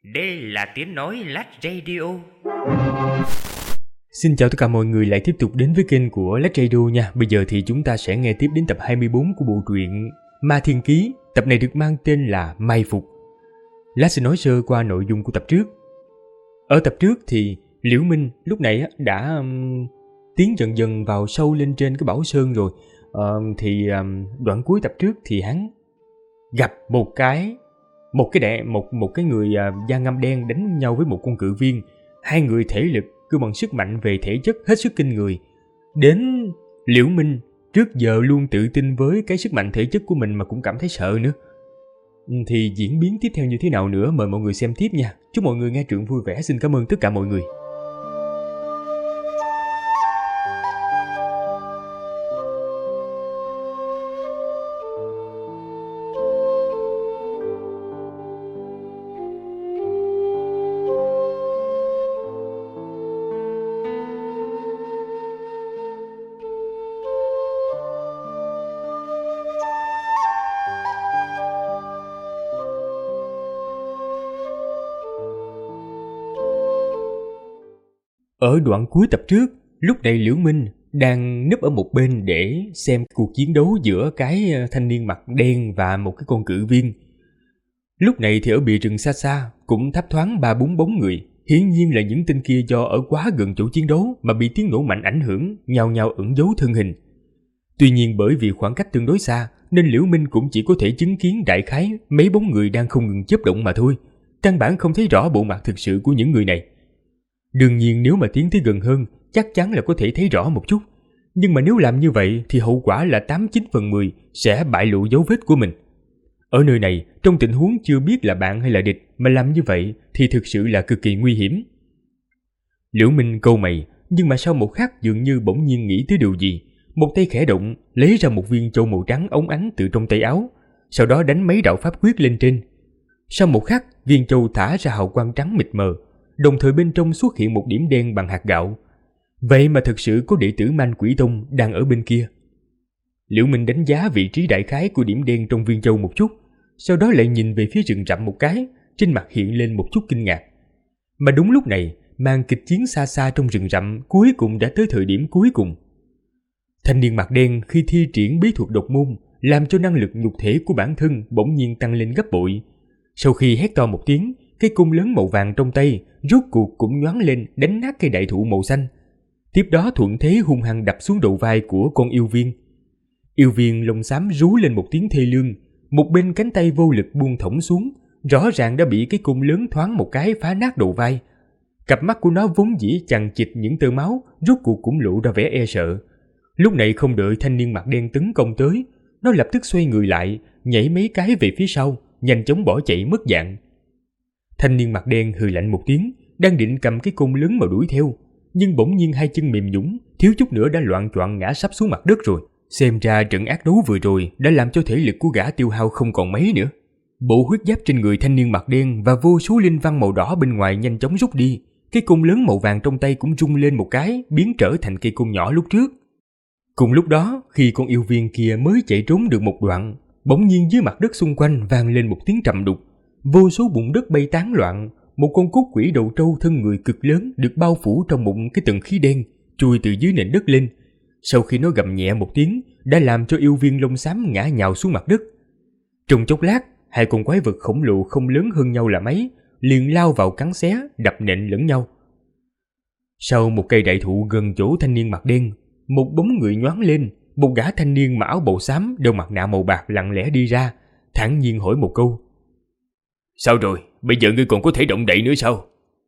Đây là tiếng nói Lách Radio. Xin chào tất cả mọi người lại tiếp tục đến với kênh của Lách Radio nha. Bây giờ thì chúng ta sẽ nghe tiếp đến tập 24 của bộ truyện Ma Thiên Ký. Tập này được mang tên là Mai Phục. Lách sẽ nói sơ qua nội dung của tập trước. Ở tập trước thì Liễu Minh lúc này đã tiến dần dần vào sâu lên trên cái Bảo Sơn rồi. Đoạn cuối tập trước thì hắn gặp một cái người da ngăm đen đánh nhau với một con cự viên. Hai người thể lực cứ bằng sức mạnh về thể chất hết sức kinh người. Đến Liễu Minh trước giờ luôn tự tin với cái sức mạnh thể chất của mình mà cũng cảm thấy sợ nữa. Thì diễn biến tiếp theo như thế nào nữa mời mọi người xem tiếp nha. Chúc mọi người nghe truyện vui vẻ. Xin cảm ơn tất cả mọi người. Ở đoạn cuối tập trước, lúc này Liễu Minh đang núp ở một bên để xem cuộc chiến đấu giữa cái thanh niên mặt đen và một cái con cự viên. Lúc này thì ở bìa rừng xa xa cũng thấp thoáng 3-4 bóng người. Hiển nhiên là những tên kia do ở quá gần chỗ chiến đấu mà bị tiếng nổ mạnh ảnh hưởng, nhao nhao ẩn giấu thân hình. Tuy nhiên bởi vì khoảng cách tương đối xa nên Liễu Minh cũng chỉ có thể chứng kiến đại khái mấy bóng người đang không ngừng chớp động mà thôi. Căn bản không thấy rõ bộ mặt thực sự của những người này. Đương nhiên nếu mà tiến tới gần hơn chắc chắn là có thể thấy rõ một chút. Nhưng mà nếu làm như vậy thì hậu quả là 89 phần 10 sẽ bại lộ dấu vết của mình. Ở nơi này, trong tình huống chưa biết là bạn hay là địch mà làm như vậy thì thực sự là cực kỳ nguy hiểm. Liễu Minh cau mày, nhưng mà sau một khắc dường như bỗng nhiên nghĩ tới điều gì. Một tay khẽ động, lấy ra một viên châu màu trắng óng ánh từ trong tay áo, sau đó đánh mấy đạo pháp quyết lên trên. Sau một khắc, viên châu thả ra hào quang trắng mịt mờ, đồng thời bên trong xuất hiện một điểm đen bằng hạt gạo. Vậy mà thực sự có đệ tử Man Quỷ Tông đang ở bên kia. Liễu Minh đánh giá vị trí đại khái của điểm đen trong viên châu một chút, sau đó lại nhìn về phía rừng rậm một cái, trên mặt hiện lên một chút kinh ngạc. Mà đúng lúc này, màn kịch chiến xa xa trong rừng rậm cuối cùng đã tới thời điểm cuối cùng. Thanh niên mặt đen khi thi triển bí thuật độc môn, làm cho năng lực nhục thể của bản thân bỗng nhiên tăng lên gấp bội. Sau khi hét to một tiếng, cái cung lớn màu vàng trong tay rốt cuộc cũng nhoáng lên đánh nát cây đại thụ màu xanh. Tiếp đó thuận thế hung hăng đập xuống đầu vai của con yêu viên. Yêu viên lông xám rú lên một tiếng thê lương, một bên cánh tay vô lực buông thõng xuống, rõ ràng đã bị cái cung lớn thoáng một cái phá nát đầu vai. Cặp mắt của nó vốn dĩ chằng chịt những tơ máu, rốt cuộc cũng lộ ra vẻ e sợ. Lúc này không đợi thanh niên mặt đen tấn công tới, nó lập tức xoay người lại, nhảy mấy cái về phía sau, nhanh chóng bỏ chạy mất dạng. Thanh niên mặt đen hừ lạnh một tiếng, đang định cầm cái côn lớn mà đuổi theo, nhưng bỗng nhiên hai chân mềm nhũn, thiếu chút nữa đã loạng choạng ngã sắp xuống mặt đất rồi. Xem ra trận ác đấu vừa rồi đã làm cho thể lực của gã tiêu hao không còn mấy nữa. Bộ huyết giáp trên người thanh niên mặt đen và vô số linh văn màu đỏ bên ngoài nhanh chóng rút đi, cái côn lớn màu vàng trong tay cũng rung lên một cái, biến trở thành cây côn nhỏ lúc trước. Cùng lúc đó, khi con yêu viên kia mới chạy trốn được một đoạn, bỗng nhiên dưới mặt đất xung quanh vang lên một tiếng trầm đục. Vô số bùn đất bay tán loạn, một con cốt quỷ đầu trâu thân người cực lớn được bao phủ trong một cái tầng khí đen, chui từ dưới nền đất lên. Sau khi nó gầm nhẹ một tiếng, đã làm cho yêu viên lông xám ngã nhào xuống mặt đất. Trong chốc lát, hai con quái vật khổng lồ không lớn hơn nhau là mấy, liền lao vào cắn xé, đập nện lẫn nhau. Sau một cây đại thụ gần chỗ thanh niên mặt đen, một bóng người nhoáng lên, một gã thanh niên mặc áo bào xám đeo mặt nạ màu bạc lặng lẽ đi ra, thản nhiên hỏi một câu: "Sao rồi, bây giờ ngươi còn có thể động đậy nữa sao?"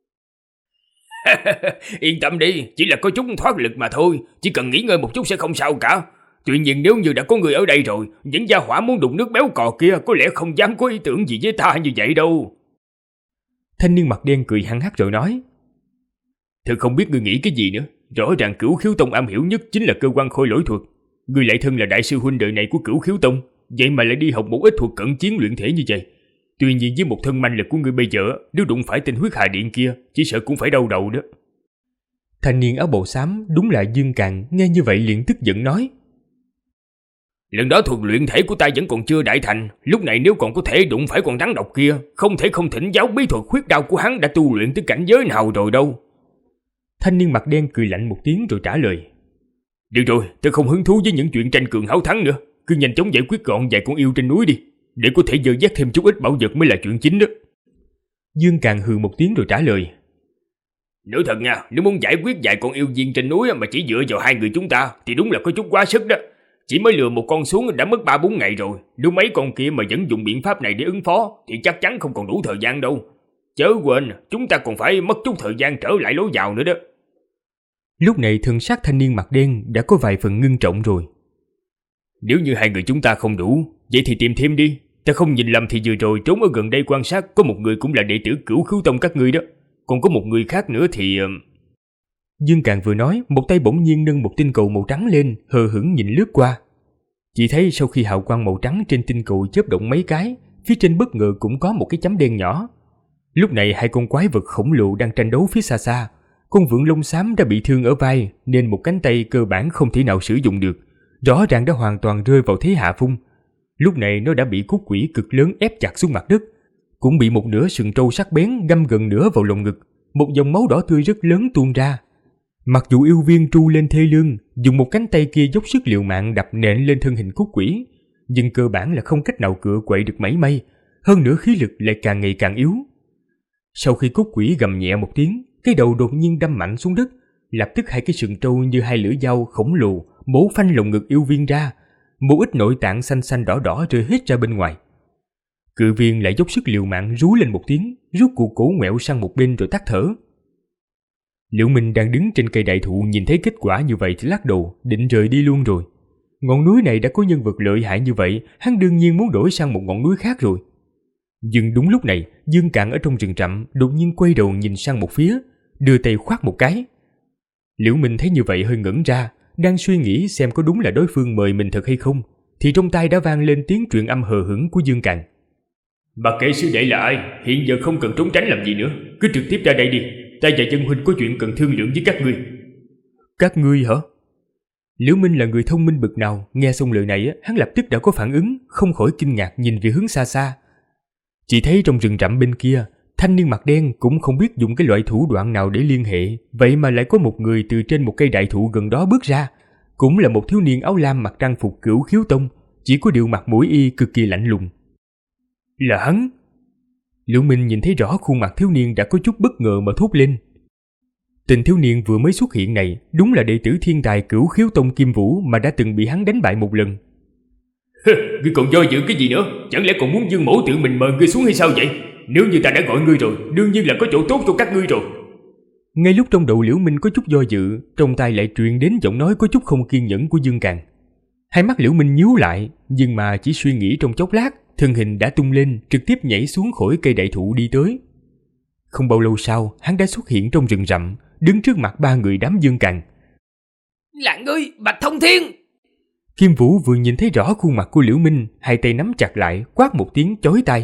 Yên tâm đi, chỉ là có chút thoát lực mà thôi, chỉ cần nghỉ ngơi một chút sẽ không sao cả. Tuy nhiên nếu như đã có người ở đây rồi, những gia hỏa muốn đụng nước béo cò kia có lẽ không dám có ý tưởng gì với ta như vậy đâu. Thanh niên mặt đen cười hăng hắc rồi nói: "Thật không biết ngươi nghĩ cái gì nữa. Rõ ràng Cửu Khiếu Tông am hiểu nhất chính là cơ quan khôi lỗi thuật. Ngươi lại thân là đại sư huynh đời này của Cửu Khiếu Tông, vậy mà lại đi học một ít thuật cận chiến luyện thể như vậy. Tuy nhiên với một thân manh lực của ngươi bây giờ, nếu đụng phải tên huyết hà điện kia, chỉ sợ cũng phải đau đầu đó." Thanh niên áo bào xám đúng là Dương Càn nghe như vậy liền tức giận nói: Lần đó thuật luyện thể của ta vẫn còn chưa đại thành, lúc này nếu còn có thể đụng phải con rắn độc kia, không thể không thỉnh giáo bí thuật huyết đao của hắn đã tu luyện tới cảnh giới nào rồi đâu. Thanh niên mặt đen cười lạnh một tiếng rồi trả lời. Được rồi, ta không hứng thú với những chuyện tranh cường háo thắng nữa, cứ nhanh chóng giải quyết gọn vài con yêu trên núi đi, để có thể dơ dắt thêm chút ít bảo vật mới là chuyện chính đó. Dương Càn hừ một tiếng rồi trả lời. Nói thật nha, nếu muốn giải quyết vài con yêu viên trên núi mà chỉ dựa vào hai người chúng ta thì đúng là có chút quá sức đó. Chỉ mới lừa một con xuống đã mất 3-4 ngày rồi, nếu mấy con kia mà vẫn dùng biện pháp này để ứng phó thì chắc chắn không còn đủ thời gian đâu. Chớ quên, chúng ta còn phải mất chút thời gian trở lại lối vào nữa đó. Lúc này thân xác thanh niên mặt đen đã có vài phần ngưng trọng rồi. Nếu như hai người chúng ta không đủ, vậy thì tìm thêm đi. Ta không nhìn lầm thì vừa rồi trốn ở gần đây quan sát có một người cũng là đệ tử Cửu Khiếu Tông các ngươi đó. Còn có một người khác nữa thì... Dương Càn vừa nói, một tay bỗng nhiên nâng một tinh cầu màu trắng lên, hờ hững nhìn lướt qua. Chỉ thấy sau khi hào quang màu trắng trên tinh cầu chớp động mấy cái, phía trên bất ngờ cũng có một cái chấm đen nhỏ. Lúc này hai con quái vật khổng lồ đang tranh đấu phía xa xa. Con vượn lông xám đã bị thương ở vai nên một cánh tay cơ bản không thể nào sử dụng được, rõ ràng đã hoàn toàn rơi vào thế hạ phong. Lúc này nó đã bị cốt quỷ cực lớn ép chặt xuống mặt đất, cũng bị một nửa sừng trâu sắc bén găm gần nửa vào lồng ngực, một dòng máu đỏ tươi rất lớn tuôn ra. Mặc dù yêu viên tru lên thê lương, dùng một cánh tay kia dốc sức liều mạng đập nện lên thân hình cốt quỷ, nhưng cơ bản là không cách nào cựa quậy được mảy may, hơn nữa khí lực lại càng ngày càng yếu. Sau khi cốt quỷ gầm nhẹ một tiếng, cái đầu đột nhiên đâm mạnh xuống đất, lập tức hai cái sừng trâu như hai lưỡi dao khổng lồ bổ phanh lồng ngực yêu viên ra, một ít nội tạng xanh xanh đỏ đỏ rơi hết ra bên ngoài. Cự viên lại dốc sức liều mạng rú lên một tiếng, rút cuộc cổ ngoẹo sang một bên rồi tắt thở. Liễu Minh đang đứng trên cây đại thụ nhìn thấy kết quả như vậy thì lắc đầu, định rời đi luôn rồi. Ngọn núi này đã có nhân vật lợi hại như vậy, hắn đương nhiên muốn đổi sang một ngọn núi khác rồi. Nhưng đúng lúc này, Dương Càn ở trong rừng rậm đột nhiên quay đầu nhìn sang một phía, đưa tay khoát một cái. Liễu Minh thấy như vậy hơi ngẩn ra, đang suy nghĩ xem có đúng là đối phương mời mình thật hay không, thì trong tai đã vang lên tiếng truyền âm hờ hững của Dương Càn. Mặc kệ sư đệ là ai, hiện giờ không cần trốn tránh làm gì nữa, cứ trực tiếp ra đây đi. Ta và Dân huynh có chuyện cần thương lượng với các ngươi. Các ngươi hả? Liễu Minh là người thông minh bực nào, nghe xong lời này hắn lập tức đã có phản ứng, không khỏi kinh ngạc nhìn về hướng xa xa. Chỉ thấy trong rừng rậm bên kia, thanh niên mặt đen cũng không biết dùng cái loại thủ đoạn nào để liên hệ, vậy mà lại có một người từ trên một cây đại thụ gần đó bước ra, cũng là một thiếu niên áo lam mặc trang phục Cửu Khiếu Tông, chỉ có điều mặt mũi y cực kỳ lạnh lùng. Là hắn! Liễu Minh nhìn thấy rõ khuôn mặt thiếu niên đã có chút bất ngờ mà thốt lên. Tên thiếu niên vừa mới xuất hiện này đúng là đệ tử thiên tài Cửu Khiếu Tông Kim Vũ mà đã từng bị hắn đánh bại một lần. Ngươi còn do dự cái gì nữa? Chẳng lẽ còn muốn Dương Mỗ tự mình mời ngươi xuống hay sao vậy? Nếu như ta đã gọi ngươi rồi, đương nhiên là có chỗ tốt cho các ngươi rồi. Ngay lúc trong đầu Liễu Minh có chút do dự, trong tai lại truyền đến giọng nói có chút không kiên nhẫn của Dương Càn. Hai mắt Liễu Minh nhíu lại, nhưng mà chỉ suy nghĩ trong chốc lát, thân hình đã tung lên, trực tiếp nhảy xuống khỏi cây đại thụ đi tới. Không bao lâu sau, hắn đã xuất hiện trong rừng rậm, đứng trước mặt ba người đám Dương Càn. Là ngươi, Bạch Thông Thiên! Kim Vũ vừa nhìn thấy rõ khuôn mặt của Liễu Minh, hai tay nắm chặt lại, quát một tiếng chói tai.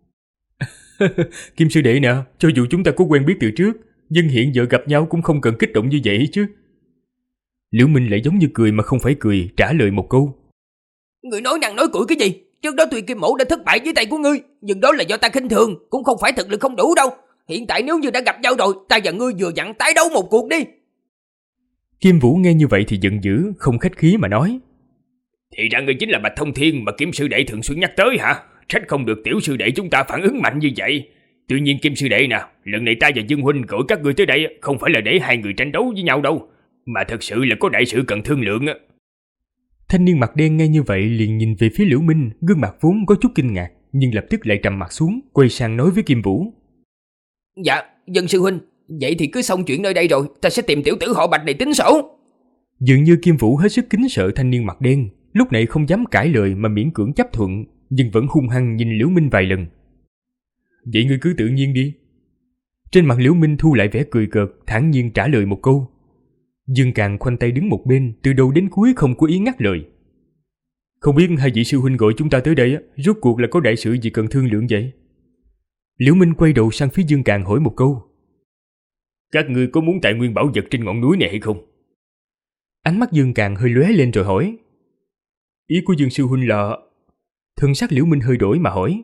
Kim sư đệ nè, cho dù chúng ta có quen biết từ trước, nhưng hiện giờ gặp nhau cũng không cần kích động như vậy chứ. Liễu Minh lại giống như cười mà không phải cười, trả lời một câu. Ngươi nói năng nói củi cái gì? Trước đó tuy Kim Mỗ đã thất bại dưới tay của ngươi, nhưng đó là do ta khinh thường, cũng không phải thực lực không đủ đâu. Hiện tại nếu như đã gặp nhau rồi, ta và ngươi vừa dặn tái đấu một cuộc đi. Kim Vũ nghe như vậy thì giận dữ, không khách khí mà nói. Thì ra ngươi chính là Bạch Thông Thiên mà Kim sư đệ thường xuyên nhắc tới hả? Trách không được tiểu sư đệ chúng ta phản ứng mạnh như vậy. Tuy nhiên Kim sư đệ nè, lần này ta và Dương huynh gọi các ngươi tới đây không phải là để hai người tranh đấu với nhau đâu, mà thật sự là có đại sự cần thương lượng. Thanh niên mặt đen nghe như vậy liền nhìn về phía Liễu Minh, gương mặt vốn có chút kinh ngạc, nhưng lập tức lại trầm mặt xuống, quay sang nói với Kim Vũ. Dạ, Dân sư huynh, vậy thì cứ xong chuyện nơi đây rồi, ta sẽ tìm tiểu tử họ Bạch này tính sổ. Dường như Kim Vũ hết sức kính sợ thanh niên mặt đen, lúc này không dám cãi lời mà miễn cưỡng chấp thuận, nhưng vẫn hung hăng nhìn Liễu Minh vài lần. Vậy ngươi cứ tự nhiên đi. Trên mặt Liễu Minh thu lại vẻ cười cợt, thản nhiên trả lời một câu. Dương Càn khoanh tay đứng một bên, từ đầu đến cuối không có ý ngắt lời. Không biết hai vị sư huynh gọi chúng ta tới đây rốt cuộc là có đại sự gì cần thương lượng vậy? Liễu Minh quay đầu sang phía Dương Càn hỏi một câu. Các ngươi có muốn tài nguyên bảo vật trên ngọn núi này hay không? Ánh mắt Dương Càn hơi lóe lên rồi hỏi. Ý của Dương sư huynh là... Thần sắc Liễu Minh hơi đổi mà hỏi.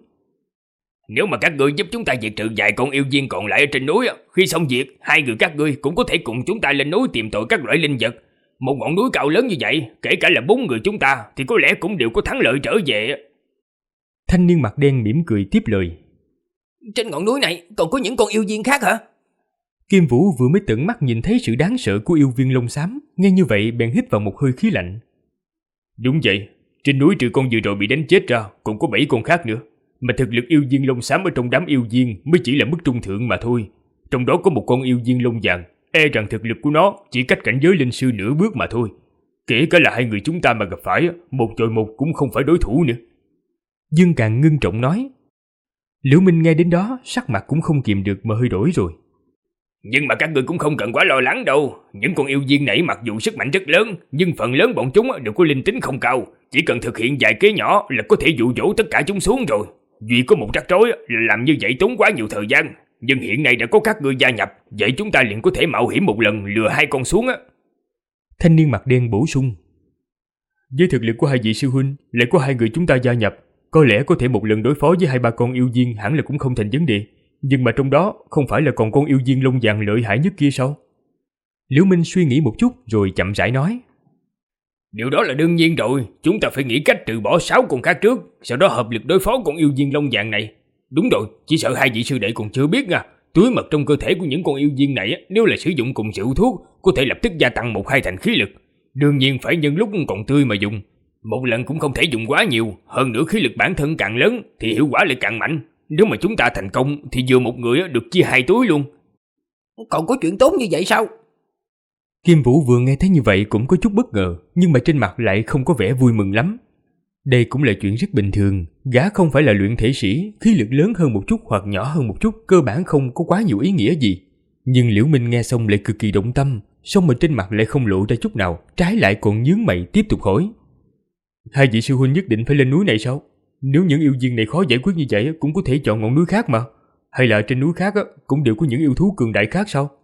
Nếu mà các ngươi giúp chúng ta diệt trừ vài con yêu viên còn lại ở trên núi, khi xong việc, hai người các ngươi cũng có thể cùng chúng ta lên núi tìm tội các loại linh vật. Một ngọn núi cao lớn như vậy, kể cả là 4 người chúng ta thì có lẽ cũng đều có thắng lợi trở về. Thanh niên mặt đen mỉm cười tiếp lời. Trên ngọn núi này còn có những con yêu viên khác hả? Kim Vũ vừa mới tận mắt nhìn thấy sự đáng sợ của yêu viên lông xám, nghe như vậy bèn hít vào một hơi khí lạnh. Đúng vậy, trên núi trừ con vừa rồi bị đánh chết ra, còn có 7 con khác nữa. Mà thực lực yêu viên lông xám ở trong đám yêu viên mới chỉ là mức trung thượng mà thôi. Trong đó có một con yêu viên lông vàng, e rằng thực lực của nó chỉ cách cảnh giới linh sư nửa bước mà thôi. Kể cả là hai người chúng ta mà gặp phải, 1 chọi 1 cũng không phải đối thủ nữa. Dương Càn ngưng trọng nói. Liễu Minh nghe đến đó, sắc mặt cũng không kìm được mà hơi đổi rồi. Nhưng mà các ngươi cũng không cần quá lo lắng đâu. Những con yêu viên này mặc dù sức mạnh rất lớn, nhưng phần lớn bọn chúng đều có linh tính không cao. Chỉ cần thực hiện vài kế nhỏ là có thể dụ dỗ tất cả chúng xuống rồi. Duy có một rắc rối là làm như vậy tốn quá nhiều thời gian. Nhưng hiện nay đã có các ngươi gia nhập, vậy chúng ta liền có thể mạo hiểm một lần lừa 2 con xuống á. Thanh niên mặt đen bổ sung. Với thực lực của 2 vị sư huynh, lại có 2 người chúng ta gia nhập, có lẽ có thể một lần đối phó với 2-3 con yêu viên hẳn là cũng không thành vấn đề. Nhưng mà trong đó không phải là còn con yêu viên lông vàng lợi hại nhất kia sao? Liễu Minh suy nghĩ một chút rồi chậm rãi nói. Điều đó là đương nhiên rồi, chúng ta phải nghĩ cách trừ bỏ 6 con khác trước, sau đó hợp lực đối phó con yêu viên lông vàng này. Đúng rồi, chỉ sợ 2 vị sư đệ còn chưa biết nha. Túi mật trong cơ thể của những con yêu viên này nếu là sử dụng cùng rượu thuốc, có thể lập tức gia tăng 1-2 thành khí lực. Đương nhiên phải nhân lúc còn tươi mà dùng. Một lần cũng không thể dùng quá nhiều, hơn nữa khí lực bản thân càng lớn thì hiệu quả lại càng mạnh. Nếu mà chúng ta thành công thì vừa một người được chia 2 túi luôn. Còn có chuyện tốt như vậy sao? Kim Vũ vừa nghe thấy như vậy cũng có chút bất ngờ, nhưng mà trên mặt lại không có vẻ vui mừng lắm. Đây cũng là chuyện rất bình thường, gã không phải là luyện thể sĩ, khí lực lớn hơn một chút hoặc nhỏ hơn một chút cơ bản không có quá nhiều ý nghĩa gì. Nhưng Liễu Minh nghe xong lại cực kỳ động tâm, song mà trên mặt lại không lộ ra chút nào, trái lại còn nhướng mày tiếp tục hỏi. 2 vị sư huynh nhất định phải lên núi này sao? Nếu những yêu viên này khó giải quyết như vậy cũng có thể chọn ngọn núi khác mà. Hay là trên núi khác cũng đều có những yêu thú cường đại khác sao?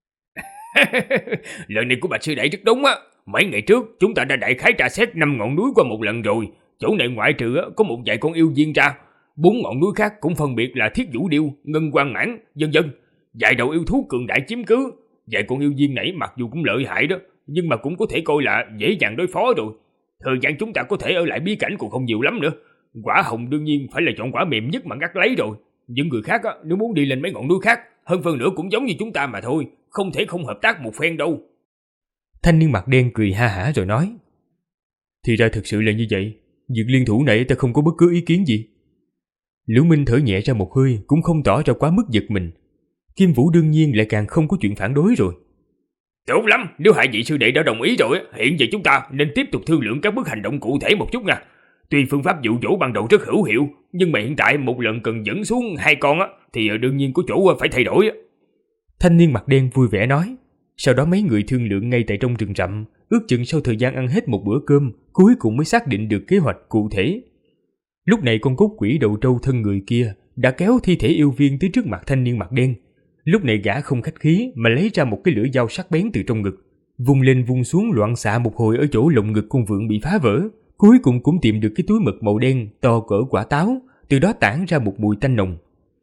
Lời này của bạch sư đệ rất đúng á. Mấy ngày trước chúng ta đã đại khái tra xét 5 ngọn núi qua một lần rồi. Chỗ này ngoại trừ có một vài con yêu viên ra, 4 ngọn núi khác cũng phân biệt là Thiết Vũ Điêu, Ngân Quang Mãn, vân vân. Vài đầu yêu thú cường đại chiếm cứ. Vài con yêu viên nãy mặc dù cũng lợi hại đó, nhưng mà cũng có thể coi là dễ dàng đối phó rồi. Thời gian chúng ta có thể ở lại bí cảnh còn không nhiều lắm nữa. Quả hồng đương nhiên phải là chọn quả mềm nhất mà ngắt lấy rồi. Những người khác nếu muốn đi lên mấy ngọn núi khác, hơn phần nữa cũng giống như chúng ta mà thôi, không thể không hợp tác một phen đâu. Thanh niên mặt đen cười ha hả rồi nói. Thì ra thực sự là như vậy, việc liên thủ này ta không có bất cứ ý kiến gì. Liễu Minh thở nhẹ ra một hơi, cũng không tỏ ra quá mức giật mình. Kim Vũ đương nhiên lại càng không có chuyện phản đối rồi. Tốt lắm, nếu 2 vị sư đệ đã đồng ý rồi, hiện giờ chúng ta nên tiếp tục thương lượng các bước hành động cụ thể một chút nha. Tuy phương pháp dụ dỗ ban đầu rất hữu hiệu, nhưng mà hiện tại một lần cần dẫn xuống 2 con thì đương nhiên có chỗ phải thay đổi. Thanh niên mặt đen vui vẻ nói. Sau đó mấy người thương lượng ngay tại trong rừng rậm, ước chừng sau thời gian ăn hết một bữa cơm, cuối cùng mới xác định được kế hoạch cụ thể. Lúc này con cốt quỷ đầu trâu thân người kia đã kéo thi thể yêu viên tới trước mặt thanh niên mặt đen. Lúc này gã không khách khí mà lấy ra một cái lưỡi dao sắc bén từ trong ngực, vung lên vung xuống loạn xạ một hồi ở chỗ lồng ngực con vượn bị phá vỡ. Cuối cùng cũng tìm được cái túi mật màu đen to cỡ quả táo, từ đó tản ra một mùi tanh nồng.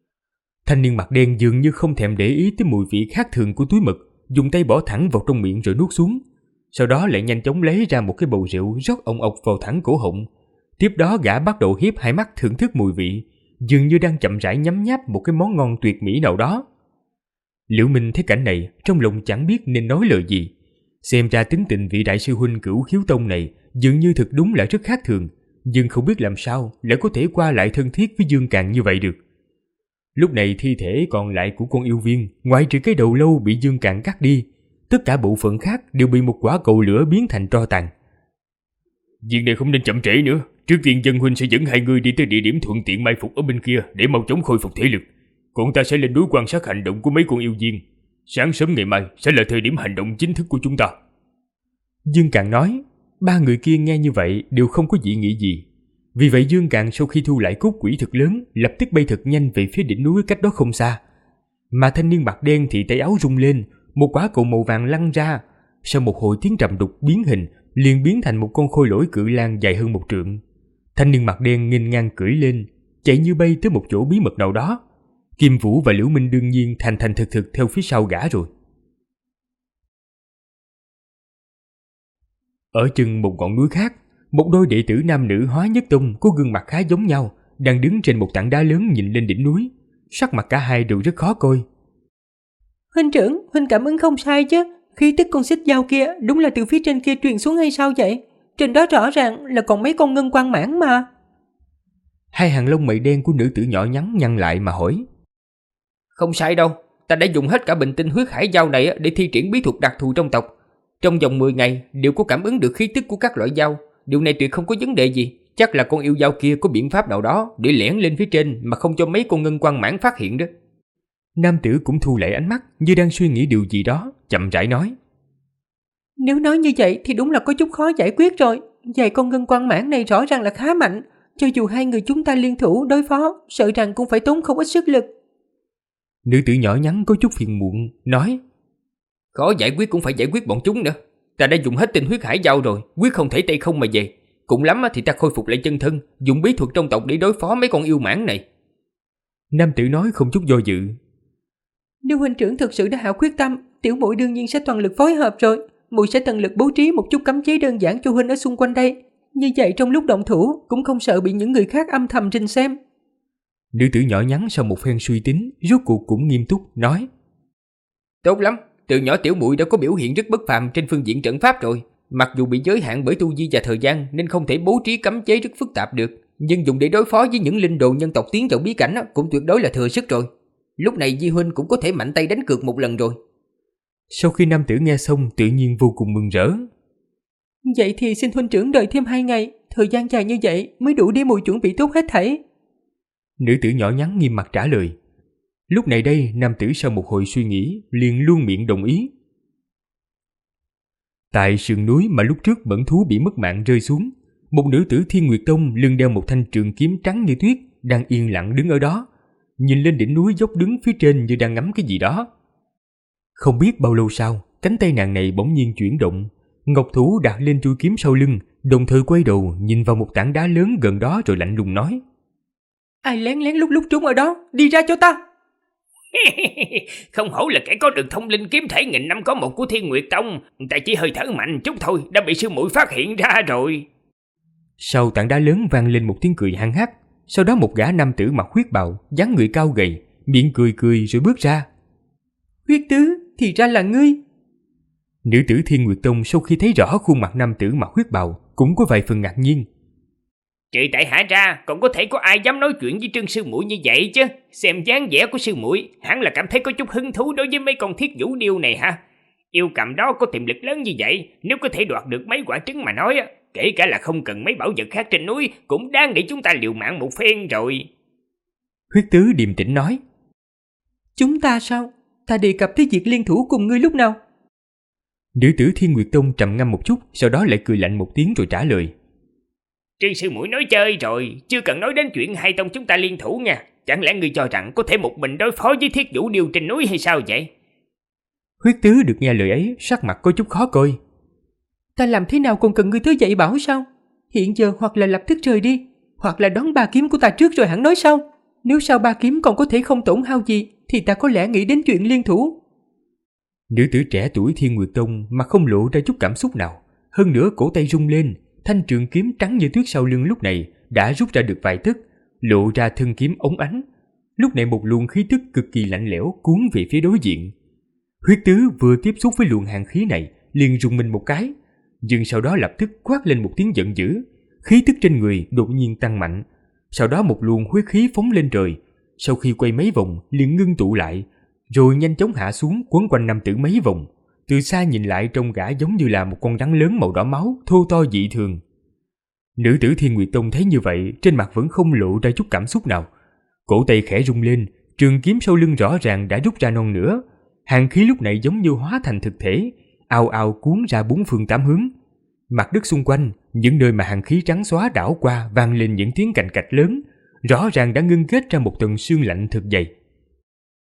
Thanh niên mặt đen dường như không thèm để ý tới mùi vị khác thường của túi mật, dùng tay bỏ thẳng vào trong miệng rồi nuốt xuống. Sau đó lại nhanh chóng lấy ra một cái bầu rượu rót ồng ộc vào thẳng cổ họng. Tiếp đó gã bắt đầu hiếp hai mắt thưởng thức mùi vị, dường như đang chậm rãi nhấm nháp một cái món ngon tuyệt mỹ nào đó. Liễu Minh thấy cảnh này, trong lòng chẳng biết nên nói lời gì. Xem ra tính tình vị đại sư huynh Cửu Khiếu Tông này dường như thực đúng là rất khác thường, nhưng không biết làm sao lại có thể qua lại thân thiết với Dương Càn như vậy được. Lúc này thi thể còn lại của con yêu viên, ngoại trừ cái đầu lâu bị Dương Càn cắt đi, tất cả bộ phận khác đều bị một quả cầu lửa biến thành tro tàn. Việc này không nên chậm trễ nữa. Trước tiên dân huynh sẽ dẫn 2 người đi tới địa điểm thuận tiện mai phục ở bên kia để mau chóng khôi phục thể lực. Còn ta sẽ lên núi quan sát hành động của mấy con yêu viên. Sáng sớm ngày mai sẽ là thời điểm hành động chính thức của chúng ta. Dương Càn nói. 3 người kia nghe như vậy đều không có dị nghị gì. Vì vậy Dương Càn sau khi thu lại cốt quỷ thật lớn, lập tức bay thật nhanh về phía đỉnh núi cách đó không xa. Mà thanh niên mặt đen thì tay áo rung lên, một quả cầu màu vàng lăn ra. Sau một hồi tiếng trầm đục biến hình, liền biến thành một con khôi lỗi cự lang dài hơn 1 trượng. Thanh niên mặt đen nghênh ngang cưỡi lên, chạy như bay tới một chỗ bí mật nào đó. Kim Vũ và Liễu Minh đương nhiên thành thành thực thực theo phía sau gã rồi. Ở chân một ngọn núi khác, một đôi đệ tử nam nữ Hóa Nhất Tông có gương mặt khá giống nhau, đang đứng trên một tảng đá lớn nhìn lên đỉnh núi. Sắc mặt cả hai đều rất khó coi. Huynh trưởng, huynh cảm ứng không sai chứ? Khí tức con xích dao kia đúng là từ phía trên kia truyền xuống hay sao vậy? Trên đó rõ ràng là còn mấy con ngân quan mãng mà. Hai hàng lông mày đen của nữ tử nhỏ nhắn nhăn lại mà hỏi. Không sai đâu, ta đã dùng hết cả bình tinh huyết hải dao này để thi triển bí thuật đặc thù trong tộc. Trong vòng 10 ngày đều có cảm ứng được khí tức của các loại dao. Điều này tuyệt không có vấn đề gì. Chắc là con yêu dao kia có biện pháp nào đó để lẻn lên phía trên mà không cho mấy con ngân quan mãng phát hiện đó. Nam tử cũng thu lại ánh mắt như đang suy nghĩ điều gì đó, chậm rãi nói. Nếu nói như vậy thì đúng là có chút khó giải quyết rồi. Vài con ngân quan mãng này rõ ràng là khá mạnh. Cho dù hai người chúng ta liên thủ đối phó, sợ rằng cũng phải tốn không ít sức lực. Nữ tử nhỏ nhắn có chút phiền muộn, nói. Khó giải quyết cũng phải giải quyết bọn chúng nữa. Ta đã dùng hết tinh huyết hải dao rồi, quyết không thể tay không mà về. Cũng lắm thì ta khôi phục lại chân thân, dùng bí thuật trong tộc để đối phó mấy con yêu mãng này. Nam tử nói không chút do dự. Nếu huynh trưởng thực sự đã hạ quyết tâm, tiểu muội đương nhiên sẽ toàn lực phối hợp rồi. Muội sẽ tận lực bố trí một chút cấm chế đơn giản cho huynh ở xung quanh đây. Như vậy trong lúc động thủ cũng không sợ bị những người khác âm thầm rình xem. Nữ tử nhỏ nhắn sau một phen suy tính, rốt cuộc cũng nghiêm túc nói. Tốt lắm, từ nhỏ tiểu muội đã có biểu hiện rất bất phàm trên phương diện trận pháp rồi. Mặc dù bị giới hạn bởi tu vi và thời gian nên không thể bố trí cấm chế rất phức tạp được, nhưng dùng để đối phó với những linh đồ nhân tộc tiến vào bí cảnh cũng tuyệt đối là thừa sức rồi. Lúc này Di huynh cũng có thể mạnh tay đánh cược một lần rồi. Sau khi nam tử nghe xong tự nhiên vô cùng mừng rỡ. Vậy thì xin huynh trưởng đợi thêm 2 ngày, thời gian dài như vậy mới đủ để muội chuẩn bị tốt hết thảy. Nữ tử nhỏ nhắn nghiêm mặt trả lời. Lúc này đây nam tử sau một hồi suy nghĩ liền luôn miệng đồng ý. Tại sườn núi mà lúc trước bẩn thú bị mất mạng rơi xuống, một nữ tử Thiên Nguyệt Tông lưng đeo một thanh trường kiếm trắng như tuyết đang yên lặng đứng ở đó, nhìn lên đỉnh núi dốc đứng phía trên như đang ngắm cái gì đó. Không biết bao lâu sau, cánh tay nàng này bỗng nhiên chuyển động, ngọc thủ đặt lên chuôi kiếm sau lưng, đồng thời quay đầu nhìn vào một tảng đá lớn gần đó rồi lạnh lùng nói. Ai lén lén lúc lúc trốn ở đó, đi ra cho ta. Không hổ là kẻ có được thông linh kiếm thể 1000 năm có một của Thiên Nguyệt Tông, ta chỉ hơi thở mạnh chút thôi đã bị sư muội phát hiện ra rồi. Sau tảng đá lớn vang lên một tiếng cười hăng hắc, sau đó một gã nam tử mặc huyết bào, dáng người cao gầy, miệng cười cười rồi bước ra. Huyết tứ, thì ra là ngươi. Nữ tử Thiên Nguyệt Tông sau khi thấy rõ khuôn mặt nam tử mặc huyết bào cũng có vài phần ngạc nhiên. Chị tại hạ ra còn có thể có ai dám nói chuyện với Trương sư muội như vậy chứ? Xem dáng vẻ của sư muội hẳn là cảm thấy có chút hứng thú đối với mấy con thiết vũ điêu này ha. Yêu cầm đó có tiềm lực lớn như vậy, nếu có thể đoạt được mấy quả trứng mà nói, kể cả là không cần mấy bảo vật khác trên núi cũng đáng để chúng ta liều mạng một phen rồi. Huyết tứ điềm tĩnh nói. Chúng ta sao? Ta đề cập tới việc liên thủ cùng ngươi lúc nào? Nữ tử Thiên Nguyệt Tông trầm ngâm một chút, sau đó lại cười lạnh một tiếng rồi trả lời. Trương sư muội nói chơi rồi, chưa cần nói đến chuyện hai tông chúng ta liên thủ nha. Chẳng lẽ ngươi cho rằng có thể một mình đối phó với thiết vũ điêu trên núi hay sao vậy? Huyết tứ được nghe lời ấy, sắc mặt có chút khó coi. Ta làm thế nào còn cần ngươi tới dạy bảo sao? Hiện giờ hoặc là lập tức rời đi, hoặc là đón 3 kiếm của ta trước rồi hẳn nói sau. Nếu sau 3 kiếm còn có thể không tổn hao gì, thì ta có lẽ nghĩ đến chuyện liên thủ. Nữ tử trẻ tuổi Thiên Nguyệt Tông mà không lộ ra chút cảm xúc nào. Hơn nữa cổ tay rung lên, thanh trường kiếm trắng như tuyết sau lưng lúc này đã rút ra được vài tấc, lộ ra thân kiếm óng ánh. Lúc này một luồng khí tức cực kỳ lạnh lẽo cuốn về phía đối diện. Huyết tứ vừa tiếp xúc với luồng hàn khí này liền rùng mình một cái, nhưng sau đó lập tức quát lên một tiếng giận dữ, khí tức trên người đột nhiên tăng mạnh. Sau đó một luồng huyết khí phóng lên trời, sau khi quay mấy vòng liền ngưng tụ lại, rồi nhanh chóng hạ xuống quấn quanh nam tử mấy vòng. Từ xa nhìn lại trông gã giống như là một con rắn lớn màu đỏ máu, thô to dị thường. Nữ tử Thiên Nguyệt Tông thấy như vậy, trên mặt vẫn không lộ ra chút cảm xúc nào. Cổ tay khẽ rung lên, trường kiếm sau lưng rõ ràng đã rút ra non nữa. Hàn khí lúc này giống như hóa thành thực thể, ào ào cuốn ra 4 phương 8 hướng. Mặt đất xung quanh, những nơi mà hàn khí trắng xóa đảo qua vang lên những tiếng cành cạch lớn, rõ ràng đã ngưng kết ra một tầng sương lạnh thực dày.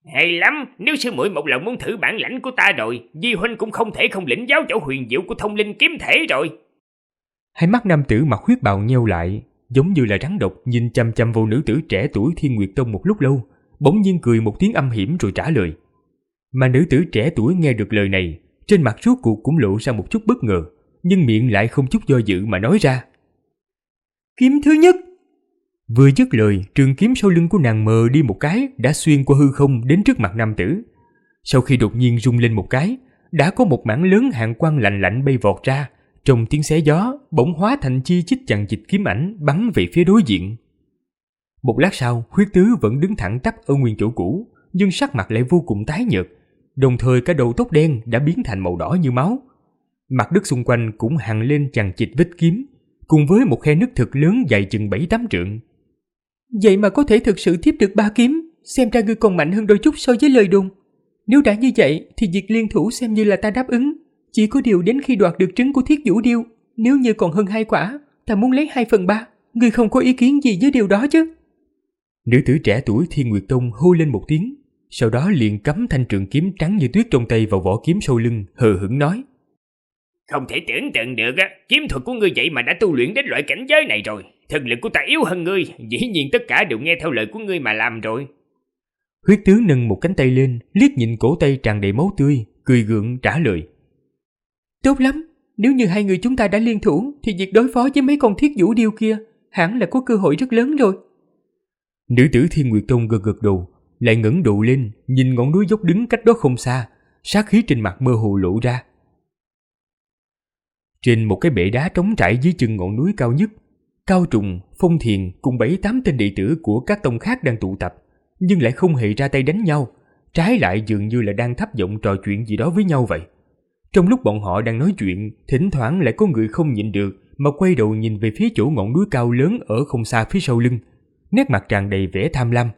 Hay lắm, nếu sư muội một lần muốn thử bản lãnh của ta rồi, Di huynh cũng không thể không lĩnh giáo chỗ huyền diệu của thông linh kiếm thể rồi. Hai mắt nam tử mặc huyết bào nheo lại, giống như là rắn độc nhìn chăm chăm vào nữ tử trẻ tuổi Thiên Nguyệt Tông một lúc lâu, bỗng nhiên cười một tiếng âm hiểm rồi trả lời. Mà nữ tử trẻ tuổi nghe được lời này, trên mặt rốt cuộc cũng lộ ra một chút bất ngờ, nhưng miệng lại không chút do dự mà nói ra. Kiếm thứ nhất. Vừa dứt lời, trường kiếm sau lưng của nàng mờ đi một cái, đã xuyên qua hư không đến trước mặt nam tử. Sau khi đột nhiên rung lên một cái, đã có một mảng lớn hàn quang lạnh lạnh bay vọt ra, trong tiếng xé gió, bỗng hóa thành chi chít chằng chịt kiếm ảnh bắn về phía đối diện. Một lát sau, Huyết Tứ vẫn đứng thẳng tắp ở nguyên chỗ cũ, nhưng sắc mặt lại vô cùng tái nhợt, đồng thời cả đầu tóc đen đã biến thành màu đỏ như máu. Mặt đất xung quanh cũng hằn lên chằng chịt vết kiếm, cùng với một khe nứt thật lớn dài chừng 7-8 trượng. Vậy mà có thể thực sự tiếp được 3 kiếm, xem ra ngươi còn mạnh hơn đôi chút so với lời đồn. Nếu đã như vậy thì việc liên thủ xem như là ta đáp ứng. Chỉ có điều đến khi đoạt được trứng của Thiết Vũ Điêu, nếu như còn hơn 2 quả, ta muốn lấy 2/3. Ngươi không có ý kiến gì với điều đó chứ? Nữ tử trẻ tuổi Thiên Nguyệt Tông hô lên một tiếng, sau đó liền cắm thanh trường kiếm trắng như tuyết trong tay vào vỏ kiếm sau lưng, hờ hững nói. Không thể tưởng tượng được á, kiếm thuật của ngươi vậy mà đã tu luyện đến loại cảnh giới này rồi. Thực lực của ta yếu hơn ngươi, dĩ nhiên tất cả đều nghe theo lời của ngươi mà làm rồi. Huyết Tướng nâng một cánh tay lên, liếc nhìn cổ tay tràn đầy máu tươi, cười gượng trả lời. Tốt lắm, nếu như hai người chúng ta đã liên thủ, thì việc đối phó với mấy con Thiết Vũ Điêu kia hẳn là có cơ hội rất lớn rồi. Nữ tử Thiên Nguyệt Tông gật gật đầu, lại ngẩng đầu lên, nhìn ngọn núi dốc đứng cách đó không xa, sát khí trên mặt mơ hồ lộ ra. Trên một cái bệ đá trống trải dưới chân ngọn núi cao nhất, Cao Trùng, Phong Thiền cùng 7-8 tên đệ tử của các tông khác đang tụ tập, nhưng lại không hề ra tay đánh nhau, trái lại dường như là đang thấp giọng trò chuyện gì đó với nhau vậy. Trong lúc bọn họ đang nói chuyện, thỉnh thoảng lại có người không nhịn được mà quay đầu nhìn về phía chỗ ngọn núi cao lớn ở không xa phía sau lưng, nét mặt tràn đầy vẻ tham lam.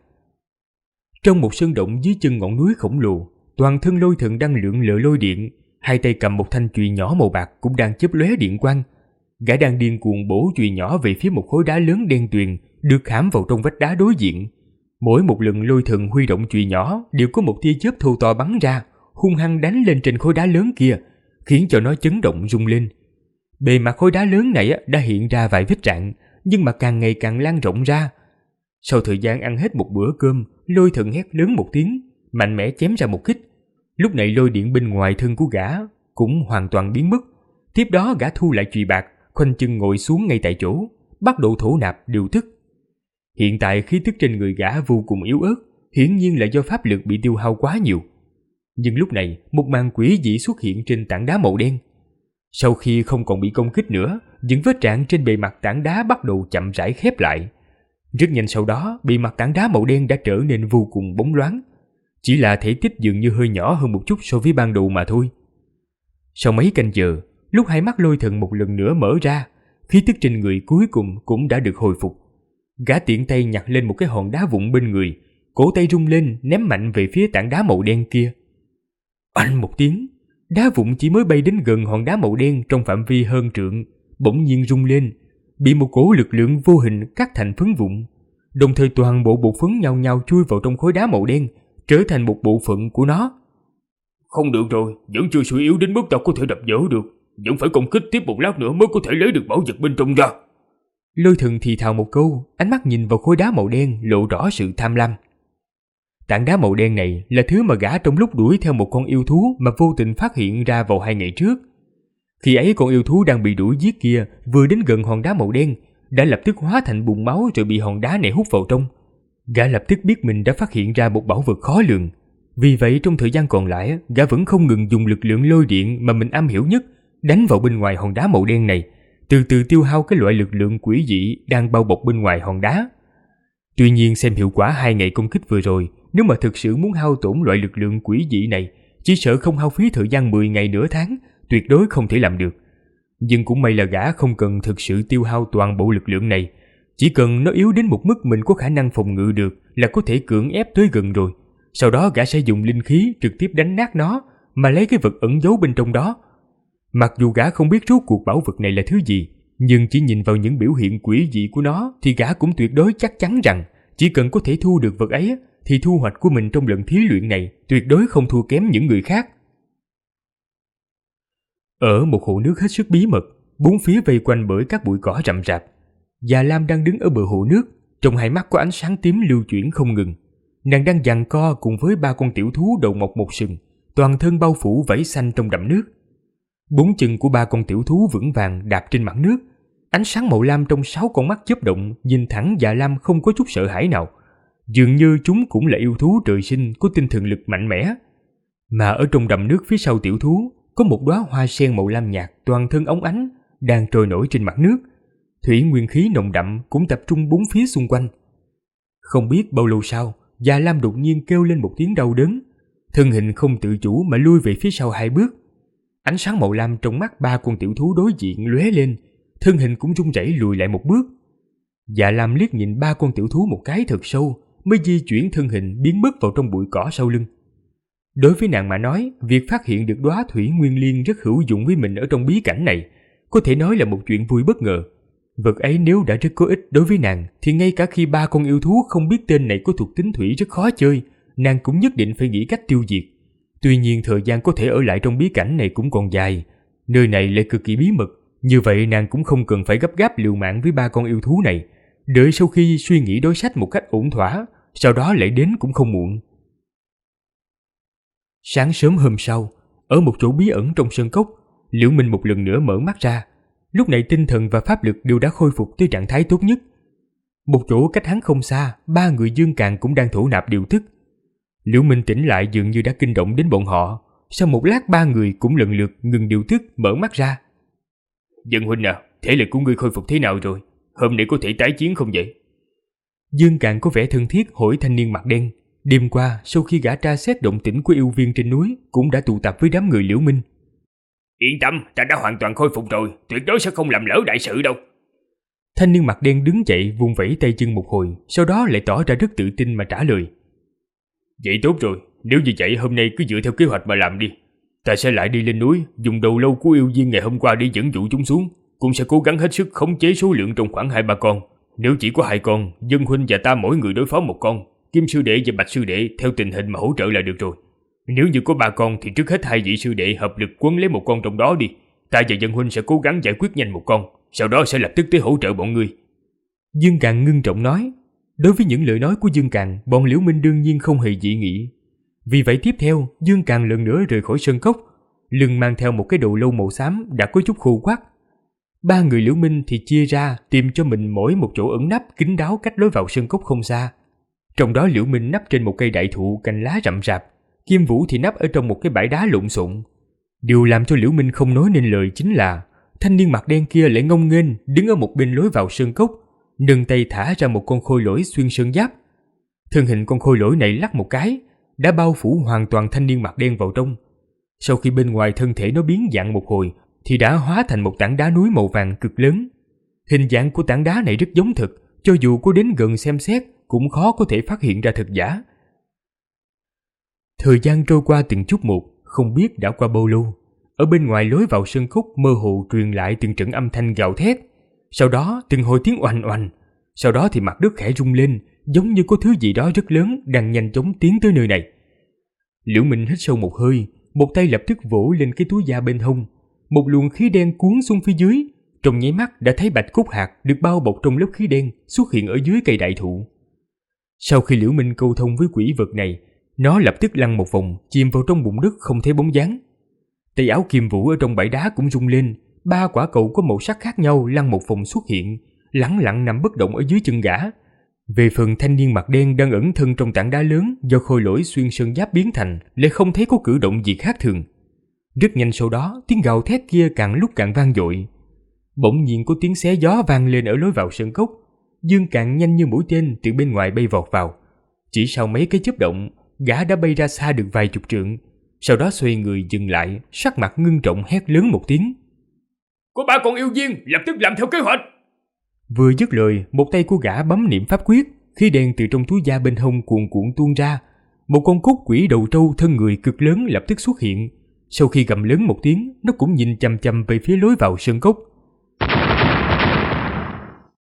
Trong một sơn động dưới chân ngọn núi khổng lồ, toàn thân Lôi Thần đang lượn lờ lôi điện, hai tay cầm một thanh chùy nhỏ màu bạc cũng đang chớp lóe điện quang. Gã đang điên cuồng bổ chùy nhỏ về phía một khối đá lớn đen tuyền được khảm vào trong vách đá đối diện. Mỗi một lần Lôi Thần huy động chùy nhỏ đều có một tia chớp thô to bắn ra, hung hăng đánh lên trên khối đá lớn kia, khiến cho nó chấn động rung lên. Bề mặt khối đá lớn này đã hiện ra vài vết rạn, nhưng mà càng ngày càng lan rộng ra. Sau thời gian ăn hết một bữa cơm, Lôi Thần hét lớn một tiếng, mạnh mẽ chém ra một kích. Lúc này lôi điện bên ngoài thân của gã cũng hoàn toàn biến mất. Tiếp đó gã thu lại chùy bạc, khoanh chân ngồi xuống ngay tại chỗ, bắt đầu thổ nạp điều tức. Hiện tại khí tức trên người gã vô cùng yếu ớt, hiển nhiên là do pháp lực bị tiêu hao quá nhiều. Nhưng lúc này một màn quỷ dị xuất hiện trên tảng đá màu đen. Sau khi không còn bị công kích nữa, những vết rạn trên bề mặt tảng đá bắt đầu chậm rãi khép lại. Rất nhanh sau đó, bề mặt tảng đá màu đen đã trở nên vô cùng bóng loáng. Chỉ là thể tích dường như hơi nhỏ hơn một chút so với ban đầu mà thôi. Sau mấy canh giờ, lúc hai mắt Lôi Thần một lần nữa mở ra, khí tức trên người cuối cùng cũng đã được hồi phục. Gã tiện tay nhặt lên một cái hòn đá vụn bên người, cổ tay rung lên ném mạnh về phía tảng đá màu đen kia. Oanh một tiếng, đá vụn chỉ mới bay đến gần hòn đá màu đen trong phạm vi hơn trượng, bỗng nhiên rung lên, bị một cỗ lực lượng vô hình cắt thành phấn vụn. Đồng thời toàn bộ bột phấn nhao nhao chui vào trong khối đá màu đen, trở thành một bộ phận của nó. Không được rồi, vẫn chưa suy yếu đến mức ta có thể đập vỡ được, vẫn phải công kích tiếp một lát nữa mới có thể lấy được bảo vật bên trong ra. Lôi Thần thì thào một câu, ánh mắt nhìn vào khối đá màu đen lộ rõ sự tham lam. Tảng đá màu đen này là thứ mà gã trong lúc đuổi theo một con yêu thú mà vô tình phát hiện ra vào 2 ngày trước. Khi ấy con yêu thú đang bị đuổi giết kia vừa đến gần hòn đá màu đen, đã lập tức hóa thành bùn máu rồi bị hòn đá này hút vào trong. Gã lập tức biết mình đã phát hiện ra một bảo vật khó lường. Vì vậy trong thời gian còn lại, gã vẫn không ngừng dùng lực lượng lôi điện mà mình am hiểu nhất, đánh vào bên ngoài hòn đá màu đen này, từ từ tiêu hao cái loại lực lượng quỷ dị đang bao bọc bên ngoài hòn đá. Tuy nhiên xem hiệu quả 2 ngày công kích vừa rồi, nếu mà thực sự muốn hao tổn loại lực lượng quỷ dị này, chỉ sợ không hao phí thời gian 10 ngày nửa tháng, tuyệt đối không thể làm được. Nhưng cũng may là gã không cần thực sự tiêu hao toàn bộ lực lượng này, chỉ cần nó yếu đến một mức mình có khả năng phòng ngự được là có thể cưỡng ép tới gần rồi. Sau đó gã sẽ dùng linh khí trực tiếp đánh nát nó mà lấy cái vật ẩn giấu bên trong đó. Mặc dù gã không biết rốt cuộc bảo vật này là thứ gì, nhưng chỉ nhìn vào những biểu hiện quỷ dị của nó thì gã cũng tuyệt đối chắc chắn rằng chỉ cần có thể thu được vật ấy thì thu hoạch của mình trong lần thí luyện này tuyệt đối không thua kém những người khác. Ở một hồ nước hết sức bí mật, bốn phía vây quanh bởi các bụi cỏ rậm rạp. Già Lam đang đứng ở bờ hồ nước, trong hai mắt có ánh sáng tím lưu chuyển không ngừng. Nàng đang giằng co cùng với 3 con tiểu thú đầu mọc một sừng, toàn thân bao phủ vảy xanh trong đầm nước. 4 chân của 3 con tiểu thú vững vàng đạp trên mặt nước. Ánh sáng màu lam trong 6 con mắt chớp động, nhìn thẳng Già Lam không có chút sợ hãi nào. Dường như chúng cũng là yêu thú trời sinh có tinh thần lực mạnh mẽ. Mà ở trong đầm nước phía sau tiểu thú, có một đóa hoa sen màu lam nhạt toàn thân óng ánh đang trôi nổi trên mặt nước. Thủy nguyên khí nồng đậm cũng tập trung bốn phía xung quanh. Không biết bao lâu sau, Già Lam đột nhiên kêu lên một tiếng đau đớn, thân hình không tự chủ mà lui về phía sau 2 bước. Ánh sáng màu lam trong mắt 3 con tiểu thú đối diện lóe lên, thân hình cũng run rẩy lùi lại một bước. Già Lam liếc nhìn 3 con tiểu thú một cái thật sâu, mới di chuyển thân hình biến mất vào trong bụi cỏ sau lưng. Đối với nàng mà nói, việc phát hiện được đóa thủy nguyên liên rất hữu dụng với mình ở trong bí cảnh này, có thể nói là một chuyện vui bất ngờ. Vật ấy nếu đã rất có ích đối với nàng, thì ngay cả khi 3 con yêu thú không biết tên này có thuộc tính thủy rất khó chơi, nàng cũng nhất định phải nghĩ cách tiêu diệt. Tuy nhiên thời gian có thể ở lại trong bí cảnh này cũng còn dài, nơi này lại cực kỳ bí mật, như vậy nàng cũng không cần phải gấp gáp liều mạng với 3 con yêu thú này, đợi sau khi suy nghĩ đối sách một cách ổn thỏa, sau đó lại đến cũng không muộn. Sáng sớm hôm sau, ở một chỗ bí ẩn trong sơn cốc, Liễu Minh một lần nữa mở mắt ra. Lúc này tinh thần và pháp lực đều đã khôi phục tới trạng thái tốt nhất. Một chỗ cách hắn không xa, 3 người Dương Càn cũng đang thổ nạp điều tức. Liễu Minh tỉnh lại dường như đã kinh động đến bọn họ. Sau một lát 3 người cũng lần lượt ngừng điều tức, mở mắt ra. Dân huynh à, thể lực của ngươi khôi phục thế nào rồi? Hôm nay có thể tái chiến không vậy? Dương Càn có vẻ thân thiết hỏi thanh niên mặt đen. Đêm qua, sau khi gã tra xét động tĩnh của yêu viên trên núi, cũng đã tụ tập với đám người Liễu Minh. Yên tâm, ta đã hoàn toàn khôi phục rồi, tuyệt đối sẽ không làm lỡ đại sự đâu. Thanh niên mặt đen đứng dậy vung vẩy tay chân một hồi, sau đó lại tỏ ra rất tự tin mà trả lời. Vậy tốt rồi, nếu như vậy hôm nay cứ dựa theo kế hoạch mà làm đi. Ta sẽ lại đi lên núi, dùng đầu lâu của yêu viên ngày hôm qua để dẫn dụ chúng xuống, cũng sẽ cố gắng hết sức khống chế số lượng trong khoảng 2-3 con. Nếu chỉ có 2 con, Dân huynh và ta mỗi người đối phó 1 con, Kim sư đệ và Bạch sư đệ theo tình hình mà hỗ trợ là được rồi. Nếu như có 3 con thì trước hết 2 vị sư đệ hợp lực quấn lấy 1 con trong đó đi. Ta và Dân huynh sẽ cố gắng giải quyết nhanh 1 con, sau đó sẽ lập tức tới hỗ trợ bọn ngươi. Dương Càn ngưng trọng nói. Đối với những lời nói của Dương Càn, bọn Liễu Minh đương nhiên không hề dị nghị. Vì vậy tiếp theo, Dương Càn lần nữa rời khỏi sơn cốc, lưng mang theo một cái đầu lâu màu xám đã có chút khô quắt. 3 người Liễu Minh thì chia ra tìm cho mình mỗi một chỗ ẩn nấp kín đáo cách lối vào sơn cốc không xa. Trong đó Liễu Minh nấp trên một cây đại thụ cành lá rậm rạp, Kim Vũ thì nấp ở trong một cái bãi đá lộn xộn. Điều làm cho Liễu Minh không nói nên lời chính là thanh niên mặt đen kia lại ngông nghênh đứng ở một bên lối vào sơn cốc, nâng tay thả ra một con khôi lỗi xuyên sơn giáp. Thân hình con khôi lỗi này lắc một cái, đã bao phủ hoàn toàn thanh niên mặt đen vào trong. Sau khi bên ngoài thân thể nó biến dạng một hồi, thì đã hóa thành một tảng đá núi màu vàng cực lớn. Hình dạng của tảng đá này rất giống thực, cho dù có đến gần xem xét cũng khó có thể phát hiện ra thật giả. Thời gian trôi qua từng chút một, không biết đã qua bao lâu. Ở bên ngoài lối vào sơn cốc mơ hồ truyền lại từng trận âm thanh gào thét, sau đó từng hồi tiếng oành oành, sau đó thì mặt đất khẽ rung lên, giống như có thứ gì đó rất lớn đang nhanh chóng tiến tới nơi này. Liễu Minh hít sâu một hơi, một tay lập tức vỗ lên cái túi da bên hông, một luồng khí đen cuốn xuống phía dưới, trong nháy mắt đã thấy bạch cốt hạt được bao bọc trong lớp khí đen xuất hiện ở dưới cây đại thụ. Sau khi Liễu Minh câu thông với quỷ vật này, nó lập tức lăn một vòng, chìm vào trong bụng đất không thấy bóng dáng. Tay áo Kim Vũ ở trong bãi đá cũng rung lên, 3 quả cầu có màu sắc khác nhau lăn một vòng xuất hiện, lẳng lặng nằm bất động ở dưới chân gã. Về phần thanh niên mặt đen đang ẩn thân trong tảng đá lớn do khôi lỗi xuyên sơn giáp biến thành, lại không thấy có cử động gì khác thường. Rất nhanh sau đó, tiếng gào thét kia càng lúc càng vang dội. Bỗng nhiên có tiếng xé gió vang lên ở lối vào sơn cốc. Dương Càn nhanh như mũi tên từ bên ngoài bay vọt vào. Chỉ sau mấy cái chớp động, gã đã bay ra xa được vài chục trượng. Sau đó xoay người dừng lại, sắc mặt ngưng trọng hét lớn một tiếng. Có 3 con yêu viên, lập tức làm theo kế hoạch. Vừa dứt lời, một tay của gã bấm niệm pháp quyết, khí đen từ trong túi da bên hông cuồn cuộn tuôn ra. Một con cốt quỷ đầu trâu thân người cực lớn lập tức xuất hiện. Sau khi gầm lớn một tiếng, nó cũng nhìn chằm chằm về phía lối vào sơn cốc.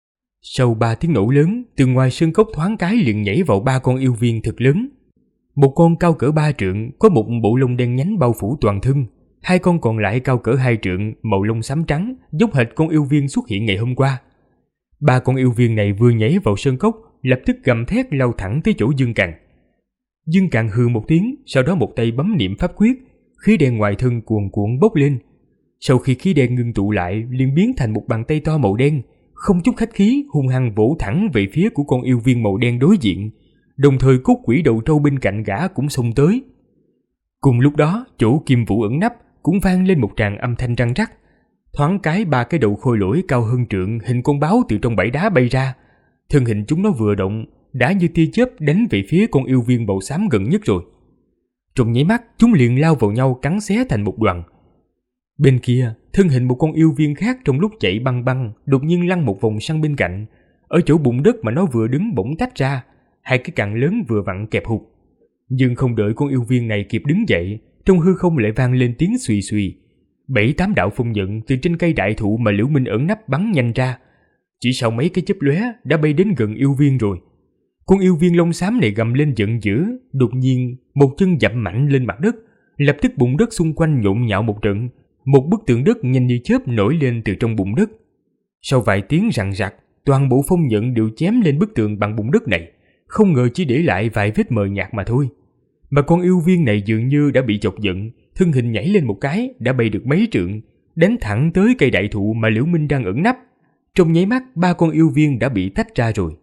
Sau 3 tiếng nổ lớn, từ ngoài sơn cốc thoáng cái liền nhảy vào 3 con yêu viên thật lớn. Một con cao cỡ 3 trượng, có một bộ lông đen nhánh bao phủ toàn thân. 2 con còn lại cao cỡ 2 trượng, màu lông xám trắng, giống hệt con yêu viên xuất hiện ngày hôm qua. 3 con yêu viên này vừa nhảy vào sơn cốc, lập tức gầm thét lao thẳng tới chỗ Dương Càn. Dương Càn hừ một tiếng, sau đó một tay bấm niệm pháp quyết, khí đen ngoài thân cuồn cuộn bốc lên. Sau khi khí đen ngưng tụ lại, liền biến thành một bàn tay to màu đen, không chút khách khí hung hăng vỗ thẳng về phía của con yêu viên màu đen đối diện, đồng thời cốt quỷ đầu trâu bên cạnh gã cũng xông tới. Cùng lúc đó, chỗ Kim Vũ ẩn nấp cũng vang lên một tràng âm thanh răng rắc. Thoáng cái 3 cái đầu khôi lỗi cao hơn trượng hình con báo từ trong bãi đá bay ra. Thân hình chúng nó vừa động, đã như tia chớp đánh về phía con yêu viên màu xám gần nhất rồi. Trong nháy mắt, chúng liền lao vào nhau cắn xé thành một đoàn. Bên kia, thân hình một con yêu viên khác trong lúc chạy băng băng đột nhiên lăn một vòng sang bên cạnh. Ở chỗ bụng đất mà nó vừa đứng bỗng tách ra, 2 cái cặn lớn vừa vặn kẹp hụt. Nhưng không đợi con yêu viên này kịp đứng dậy, trong hư không lại vang lên tiếng xùy xùy. 7-8 đạo phong nhận từ trên cây đại thụ mà Liễu Minh ẩn nấp bắn nhanh ra. Chỉ sau mấy cái chớp lóe đã bay đến gần yêu viên rồi. Con yêu viên lông xám này gầm lên giận dữ, đột nhiên một chân dậm mạnh lên mặt đất, lập tức bụng đất xung quanh nhộn nhạo một trận. Một bức tượng đất nhanh như chớp nổi lên từ trong bụng đất. Sau vài tiếng rằn rặc, toàn bộ phong nhận đều chém lên bức tường bằng bụng đất này, không ngờ chỉ để lại vài vết mờ nhạt mà thôi. Mà con yêu viên này dường như đã bị chọc giận, thân hình nhảy lên một cái đã bay được mấy trượng, đánh thẳng tới cây đại thụ mà Liễu Minh đang ẩn nấp. Trong nháy mắt 3 con yêu viên đã bị tách ra rồi.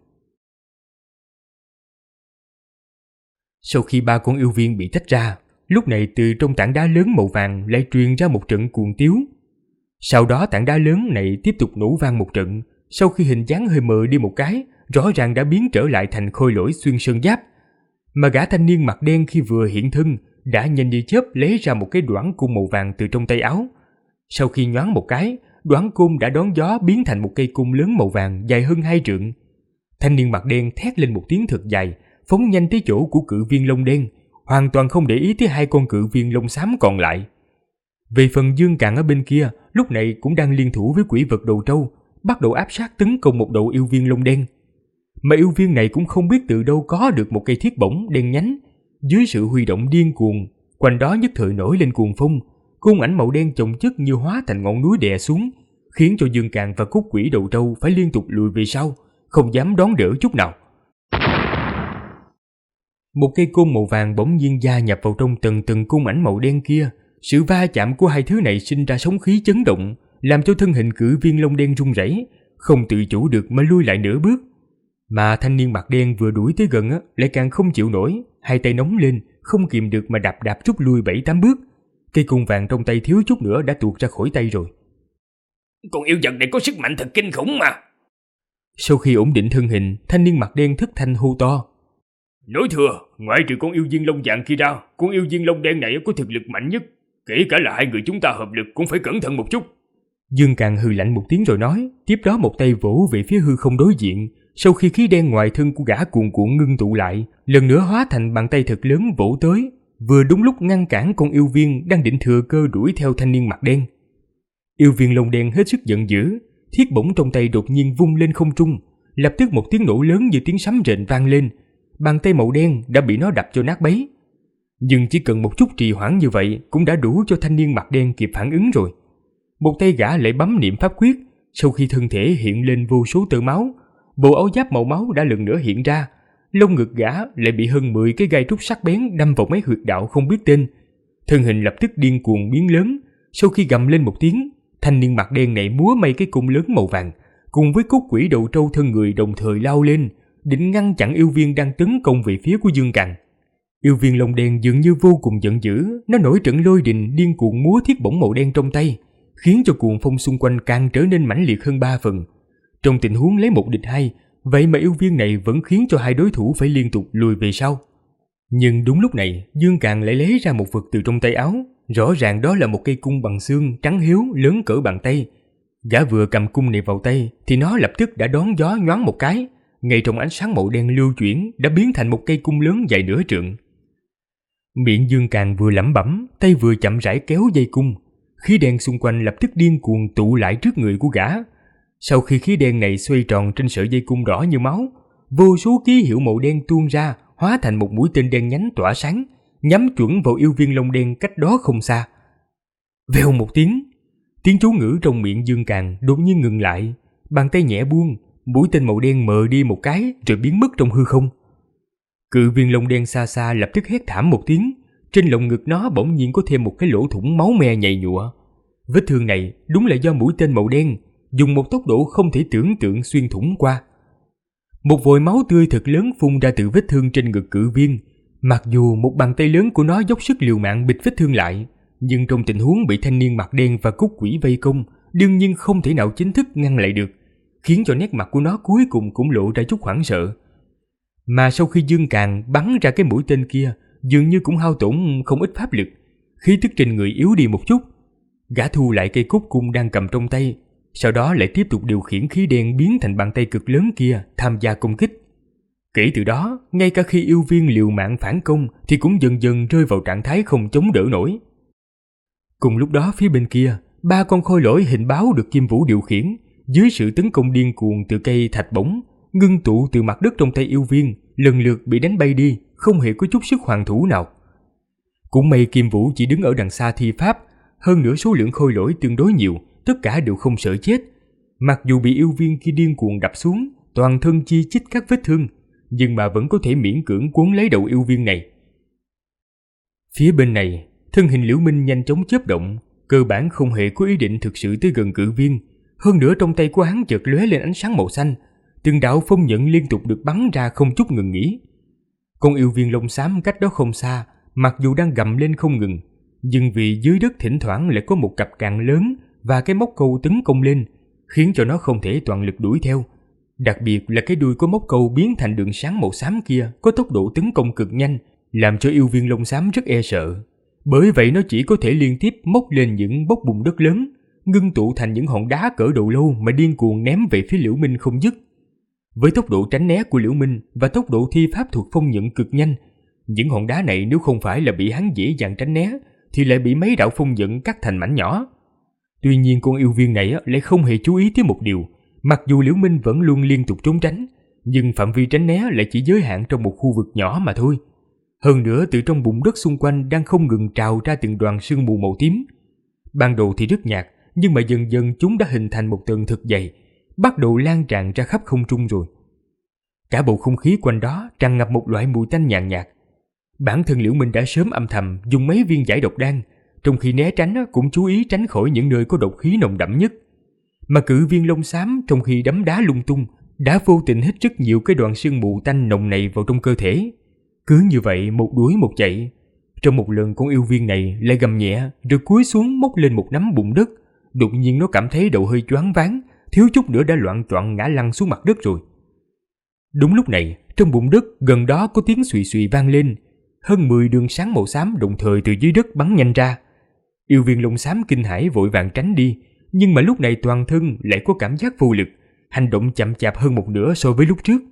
Sau khi 3 con yêu viên bị tách ra, lúc này từ trong tảng đá lớn màu vàng lại truyền ra một trận cuồng tiếu. Sau đó tảng đá lớn này tiếp tục nổ vang một trận, sau khi hình dáng hơi mờ đi một cái, rõ ràng đã biến trở lại thành khôi lỗi xuyên sơn giáp. Mà gã thanh niên mặt đen khi vừa hiện thân đã nhanh như chớp lấy ra một cái đoản côn màu vàng từ trong tay áo. Sau khi nhoáng một cái, đoản côn đã đón gió biến thành một cây côn lớn màu vàng dài hơn 2 trượng. Thanh niên mặt đen thét lên một tiếng thật dài, phóng nhanh tới chỗ của cự viên lông đen, hoàn toàn không để ý tới 2 con cự viên lông xám còn lại. Về phần Dương Càn ở bên kia, lúc này cũng đang liên thủ với quỷ vật đầu trâu, bắt đầu áp sát tấn công một đầu yêu viên lông đen. Mà yêu viên này cũng không biết từ đâu có được một cây thiết bổng đen nhánh. Dưới sự huy động điên cuồng, quanh đó nhất thời nổi lên cuồng phong, côn ảnh màu đen chồng chất như hóa thành ngọn núi đè xuống, khiến cho Dương Càn và cốt quỷ đầu trâu phải liên tục lùi về sau, không dám đón đỡ chút nào. Một cây côn màu vàng bỗng nhiên gia nhập vào trong từng côn ảnh màu đen kia. Sự va chạm của 2 thứ này sinh ra sóng khí chấn động, làm cho thân hình cự viên lông đen run rẩy, không tự chủ được mà lui lại nửa bước. Mà thanh niên mặt đen vừa đuổi tới gần lại càng không chịu nổi, 2 tay nóng lên, không kìm được mà đạp rút lui 7-8 bước. Cây côn vàng trong tay thiếu chút nữa đã tuột ra khỏi tay rồi. Con yêu vật này có sức mạnh thật kinh khủng mà. Sau khi ổn định thân hình, thanh niên mặt đen thất thanh hô to. Nói thừa, ngoại trừ con yêu viên lông vàng kia ra, con yêu viên lông đen này có thực lực mạnh nhất. Kể cả là 2 người chúng ta hợp lực cũng phải cẩn thận một chút. Dương Càn hừ lạnh một tiếng rồi nói, tiếp đó một tay vỗ về phía hư không đối diện. Sau khi khí đen ngoài thân của gã cuồn cuộn ngưng tụ lại, lần nữa hóa thành bàn tay thật lớn vỗ tới, vừa đúng lúc ngăn cản con yêu viên đang định thừa cơ đuổi theo thanh niên mặt đen. Yêu viên lông đen hết sức giận dữ, thiết bổng trong tay đột nhiên vung lên không trung, lập tức một tiếng nổ lớn như tiếng sấm rền vang lên. Bàn tay màu đen đã bị nó đập cho nát bấy. Nhưng chỉ cần một chút trì hoãn như vậy cũng đã đủ cho thanh niên mặt đen kịp phản ứng rồi. Một tay gã lại bấm niệm pháp quyết, sau khi thân thể hiện lên vô số tơ máu, bộ áo giáp màu máu đã lần nữa hiện ra. Lông ngực gã lại bị hơn 10 cái gai trúc sắc bén đâm vào mấy huyệt đạo không biết tên. Thân hình lập tức điên cuồng biến lớn. Sau khi gầm lên một tiếng, thanh niên mặt đen này múa may cái cung lớn màu vàng, cùng với cốt quỷ đầu trâu thân người đồng thời lao lên, định ngăn chặn yêu viên đang tấn công về phía của Dương Càn. Yêu viên lông đen dường như vô cùng giận dữ, nó nổi trận lôi đình điên cuồng múa thiết bổng màu đen trong tay, khiến cho cuồng phong xung quanh càng trở nên mãnh liệt hơn 3 phần. Trong tình huống lấy 1 địch 2, vậy mà yêu viên này vẫn khiến cho 2 đối thủ phải liên tục lùi về sau. Nhưng đúng lúc này, Dương Càn lại lấy ra một vật từ trong tay áo, rõ ràng đó là một cây cung bằng xương trắng hiếu lớn cỡ bàn tay. Gã vừa cầm cung này vào tay thì nó lập tức đã đón gió nhoáng một cái, ngay trong ánh sáng màu đen lưu chuyển đã biến thành một cây cung lớn dài nửa trượng. Miệng Dương Càn vừa lẩm bẩm, tay vừa chậm rãi kéo dây cung, khí đen xung quanh lập tức điên cuồng tụ lại trước người của gã. Sau khi khí đen này xoay tròn trên sợi dây cung đỏ như máu, vô số ký hiệu màu đen tuôn ra, hóa thành một mũi tên đen nhánh tỏa sáng, nhắm chuẩn vào yêu viên lông đen cách đó không xa. Vèo một tiếng chú ngữ trong miệng Dương Càn đột nhiên ngừng lại, bàn tay nhẹ buông, mũi tên màu đen mờ đi một cái rồi biến mất trong hư không. Cự viên lông đen xa xa lập tức hét thảm một tiếng, trên lồng ngực nó bỗng nhiên có thêm một cái lỗ thủng máu me nhầy nhụa. Vết thương này đúng là do mũi tên màu đen dùng một tốc độ không thể tưởng tượng xuyên thủng qua. Một vòi máu tươi thật lớn phun ra từ vết thương trên ngực cự viên. Mặc dù một bàn tay lớn của nó dốc sức liều mạng bịt vết thương lại, nhưng trong tình huống bị thanh niên mặt đen và cúc quỷ vây công, đương nhiên không thể nào chính thức ngăn lại được, khiến cho nét mặt của nó cuối cùng cũng lộ ra chút hoảng sợ. Mà sau khi Dương Càn bắn ra cái mũi tên kia, dường như cũng hao tổn không ít pháp lực, khí tức trên người yếu đi một chút. Gã thu lại cây cúc cung đang cầm trong tay, sau đó lại tiếp tục điều khiển khí đen biến thành bàn tay cực lớn kia tham gia công kích. Kể từ đó, ngay cả khi yêu viên liều mạng phản công thì cũng dần dần rơi vào trạng thái không chống đỡ nổi. Cùng lúc đó phía bên kia, 3 con khôi lỗi hình báo được Kim Vũ điều khiển, dưới sự tấn công điên cuồng từ cây thạch bổng, ngưng tụ từ mặt đất trong tay yêu viên, lần lượt bị đánh bay đi, không hề có chút sức hoàn thủ nào. Cũng may Kim Vũ chỉ đứng ở đằng xa thi pháp, hơn nữa số lượng khôi lỗi tương đối nhiều, tất cả đều không sợ chết. Mặc dù bị yêu viên kia điên cuồng đập xuống, toàn thân chi chít các vết thương, nhưng mà vẫn có thể miễn cưỡng cuốn lấy đầu yêu viên này. Phía bên này, thân hình Liễu Minh nhanh chóng chớp động, cơ bản không hề có ý định thực sự tới gần cự viên. Hơn nữa trong tay của hắn chợt lóe lên ánh sáng màu xanh, từng đạo phong nhận liên tục được bắn ra không chút ngừng nghỉ. Con yêu viên lông xám cách đó không xa, mặc dù đang gầm lên không ngừng, nhưng vì dưới đất thỉnh thoảng lại có một cặp càng lớn và cái móc câu tấn công lên, khiến cho nó không thể toàn lực đuổi theo. Đặc biệt là cái đuôi có móc câu biến thành đường sáng màu xám kia có tốc độ tấn công cực nhanh, làm cho yêu viên lông xám rất e sợ. Bởi vậy nó chỉ có thể liên tiếp móc lên những bốc bùn đất lớn, ngưng tụ thành những hòn đá cỡ đầu lâu mà điên cuồng ném về phía Liễu Minh không dứt. Với tốc độ tránh né của Liễu Minh và tốc độ thi pháp thuật phong nhận cực nhanh, những hòn đá này nếu không phải là bị hắn dễ dàng tránh né thì lại bị mấy đạo phong nhận cắt thành mảnh nhỏ. Tuy nhiên con yêu viên này lại không hề chú ý tới một điều, mặc dù Liễu Minh vẫn luôn liên tục trốn tránh, nhưng phạm vi tránh né lại chỉ giới hạn trong một khu vực nhỏ mà thôi. Hơn nữa từ trong bùn đất xung quanh đang không ngừng trào ra từng đoàn sương mù màu tím. Ban đầu thì rất nhạt, nhưng mà dần dần chúng đã hình thành một tầng thực dày, bắt đầu lan tràn ra khắp không trung rồi. Cả bầu không khí quanh đó tràn ngập một loại mùi tanh nhàn nhạt. Bản thân Liễu Minh đã sớm âm thầm dùng mấy viên giải độc đan, trong khi né tránh cũng chú ý tránh khỏi những nơi có độc khí nồng đậm nhất. Mà cự viên lông xám trong khi đấm đá lung tung đã vô tình hít rất nhiều cái đoạn sương mù tanh nồng này vào trong cơ thể. Cứ như vậy một đuổi một chạy, trong một lần con yêu viên này lại gầm nhẹ rồi cúi xuống móc lên một nắm bùn đất. Đột nhiên nó cảm thấy đầu hơi choáng váng, thiếu chút nữa đã loạng choạng ngã lăn xuống mặt đất rồi. Đúng lúc này, trong bùn đất gần đó có tiếng xùy xùy vang lên, hơn 10 đường sáng màu xám đồng thời từ dưới đất bắn nhanh ra. Yêu viên lông xám kinh hãi vội vàng tránh đi, nhưng mà lúc này toàn thân lại có cảm giác vô lực, hành động chậm chạp hơn một nửa so với lúc trước.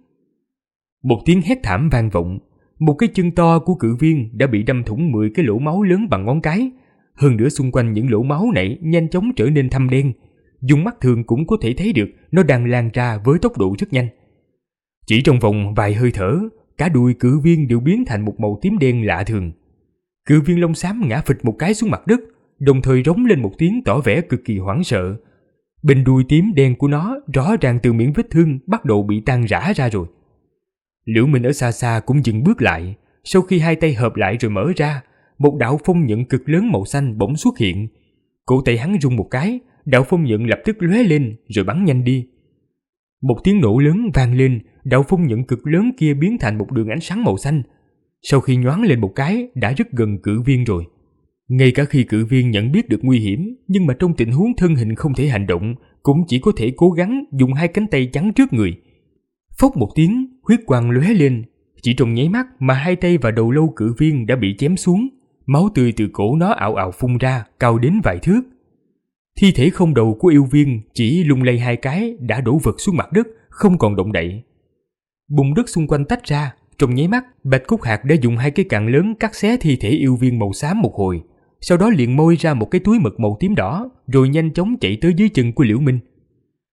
Một tiếng hét thảm vang vọng, một cái chân to của cự viên đã bị đâm thủng 10 cái lỗ máu lớn bằng ngón cái. Hơn nữa xung quanh những lỗ máu này nhanh chóng trở nên thâm đen, dùng mắt thường cũng có thể thấy được nó đang lan ra với tốc độ rất nhanh. Chỉ trong vòng vài hơi thở, cả đuôi cự viên đều biến thành một màu tím đen lạ thường. Cự viên lông xám ngã phịch một cái xuống mặt đất, đồng thời rống lên một tiếng tỏ vẻ cực kỳ hoảng sợ. Bên đuôi tím đen của nó rõ ràng từ miệng vết thương bắt đầu bị tan rã ra rồi. Liễu Minh ở xa xa cũng dừng bước lại, sau khi hai tay hợp lại rồi mở ra, một đạo phong nhận cực lớn màu xanh bỗng xuất hiện. Cổ tay hắn rung một cái, đạo phong nhận lập tức lóe lên rồi bắn nhanh đi. Một tiếng nổ lớn vang lên, đạo phong nhận cực lớn kia biến thành một đường ánh sáng màu xanh. Sau khi nhoáng lên một cái đã rất gần cự viên rồi. Ngay cả khi cự viên nhận biết được nguy hiểm, nhưng mà trong tình huống thân hình không thể hành động, cũng chỉ có thể cố gắng dùng hai cánh tay chắn trước người. Phốc một tiếng, huyết quang lóe lên, chỉ trong nháy mắt mà hai tay và đầu lâu cự viên đã bị chém xuống, máu tươi từ cổ nó ào ào phun ra, cao đến vài thước. Thi thể không đầu của yêu viên chỉ lung lay hai cái đã đổ vật xuống mặt đất, không còn động đậy. Bùn đất xung quanh tách ra, trong nháy mắt Bạch Cúc Hạc đã dùng hai cái càn lớn cắt xé thi thể yêu viên màu xám một hồi, sau đó liền moi ra một cái túi mật màu tím đỏ, rồi nhanh chóng chạy tới dưới chân của Liễu Minh.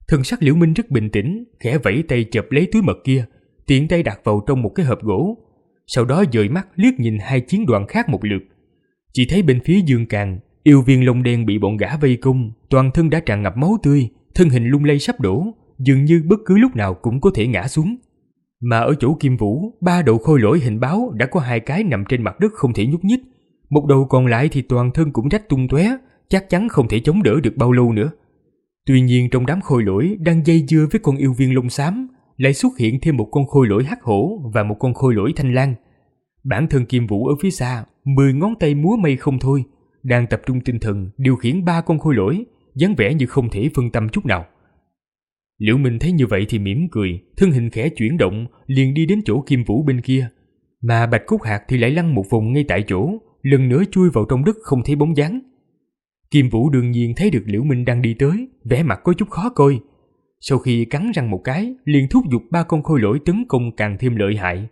Thần sắc Liễu Minh rất bình tĩnh, khẽ vẫy tay chộp lấy túi mật kia, tiện tay đặt vào trong một cái hộp gỗ. Sau đó dời mắt liếc nhìn hai chiến đoàn khác một lượt. Chỉ thấy bên phía Dương Càn, yêu viên lông đen bị bọn gã vây công, toàn thân đã tràn ngập máu tươi, thân hình lung lay sắp đổ, dường như bất cứ lúc nào cũng có thể ngã xuống. Mà ở chỗ Kim Vũ, 3 đầu khôi lỗi hình báo đã có 2 cái nằm trên mặt đất không thể nhúc nhích, một đầu còn lại thì toàn thân cũng rách tung tóe, chắc chắn không thể chống đỡ được bao lâu nữa. Tuy nhiên trong đám khôi lỗi đang dây dưa với con yêu viên lông xám, lại xuất hiện thêm một con khôi lỗi hắc hổ và một con khôi lỗi thanh lang. Bản thân Kim Vũ ở phía xa, 10 ngón tay múa mây không thôi, đang tập trung tinh thần điều khiển 3 con khôi lỗi, dáng vẻ như không thể phân tâm chút nào. Liễu Minh thấy như vậy thì mỉm cười, thân hình khẽ chuyển động, liền đi đến chỗ Kim Vũ bên kia. Mà Bạch Cốt Hạc thì lại lăn một vòng ngay tại chỗ, lần nữa chui vào trong đất không thấy bóng dáng. Kim Vũ đương nhiên thấy được Liễu Minh đang đi tới, vẻ mặt có chút khó coi. Sau khi cắn răng một cái, liền thúc giục 3 con khôi lỗi tấn công càng thêm lợi hại.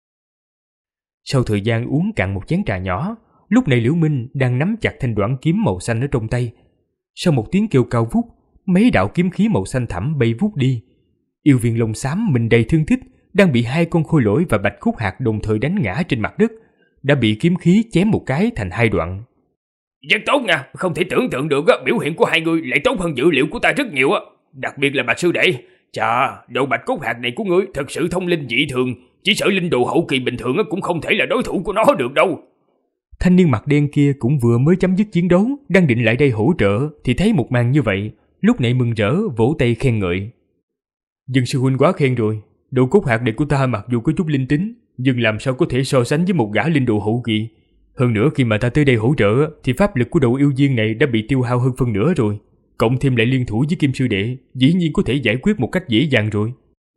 Sau thời gian uống cạn một chén trà nhỏ, lúc này Liễu Minh đang nắm chặt thanh đoản kiếm màu xanh ở trong tay. Sau một tiếng kêu cao vút, mấy đạo kiếm khí màu xanh thẳm bay vút đi. Yêu viên lông xám mình đầy thương tích, đang bị 2 con khôi lỗi và Bạch Cốt Hạc đồng thời đánh ngã trên mặt đất, đã bị kiếm khí chém một cái thành 2 đoạn. Rất tốt nha, không thể tưởng tượng được biểu hiện của hai người lại tốt hơn dữ liệu của ta rất nhiều. Đặc biệt là Bạch sư đệ. Chà, độ Bạch Cốt Hạc này của ngươi thật sự thông linh dị thường, chỉ sợ linh đồ hậu kỳ bình thường cũng không thể là đối thủ của nó được đâu. Thanh niên mặt đen kia cũng vừa mới chấm dứt chiến đấu, đang định lại đây hỗ trợ thì thấy một màn như vậy, lúc này mừng rỡ vỗ tay khen ngợi. Dương sư huynh quá khen rồi, độ Cốt Hạc này của ta mặc dù có chút linh tính, nhưng làm sao có thể so sánh với một gã linh đồ hậu kỳ. Hơn nữa khi mà ta tới đây hỗ trợ thì pháp lực của độ yêu viên này đã bị tiêu hao hơn phân nửa rồi, cộng thêm lại liên thủ với Kim sư đệ, dĩ nhiên có thể giải quyết một cách dễ dàng rồi.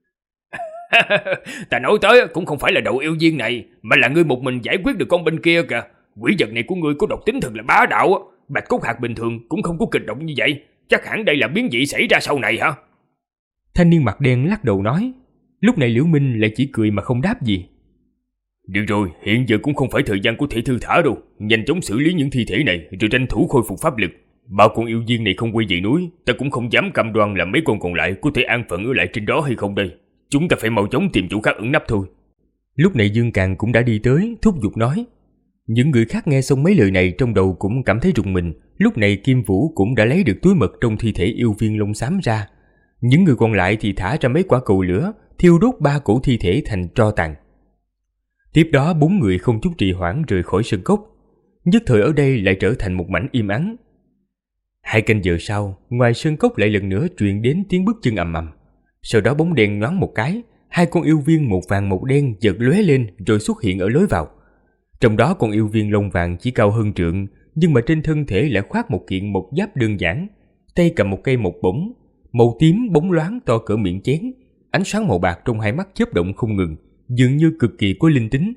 Ta nói tới cũng không phải là độ yêu viên này, mà là ngươi một mình giải quyết được con bên kia kìa. Quỷ vật này của ngươi có độc tính thật là bá đạo. Bạch Cốt Hạc bình thường cũng không có kịch độc như vậy, chắc hẳn đây là biến dị xảy ra sau này hả? Thanh niên mặt đen lắc đầu nói. Lúc này Liễu Minh lại chỉ cười mà không đáp gì. Được rồi, hiện giờ cũng không phải thời gian có thể thư thả đâu, nhanh chóng xử lý những thi thể này rồi tranh thủ khôi phục pháp lực. 3 con yêu viên này không quay về núi, ta cũng không dám cam đoan là mấy con còn lại có thể an phận ở lại trên đó hay không đây. Chúng ta phải mau chóng tìm chỗ khác ẩn nấp thôi. Lúc này Dương Càn cũng đã đi tới, thúc giục nói. Những người khác nghe xong mấy lời này trong đầu cũng cảm thấy rùng mình. Lúc này Kim Vũ cũng đã lấy được túi mật trong thi thể yêu viên lông xám ra. Những người còn lại thì thả ra mấy quả cầu lửa, thiêu đốt 3 cổ thi thể thành tro tàn. Tiếp đó 4 người không chút trì hoãn rời khỏi sơn cốc. Nhất thời ở đây lại trở thành một mảnh im ắng. 2 canh giờ sau, ngoài sơn cốc lại lần nữa truyền đến tiếng bước chân ầm ầm. Sau đó bóng đen nhoáng một cái, 2 con yêu viên một vàng một đen chợt lóe lên rồi xuất hiện ở lối vào. Trong đó con yêu viên lông vàng chỉ cao hơn trượng, nhưng mà trên thân thể lại khoác một kiện mộc giáp đơn giản, tay cầm một cây mộc bổng, màu tím bóng loáng to cỡ miệng chén, ánh sáng màu bạc trong hai mắt chớp động không ngừng, dường như cực kỳ có linh tính.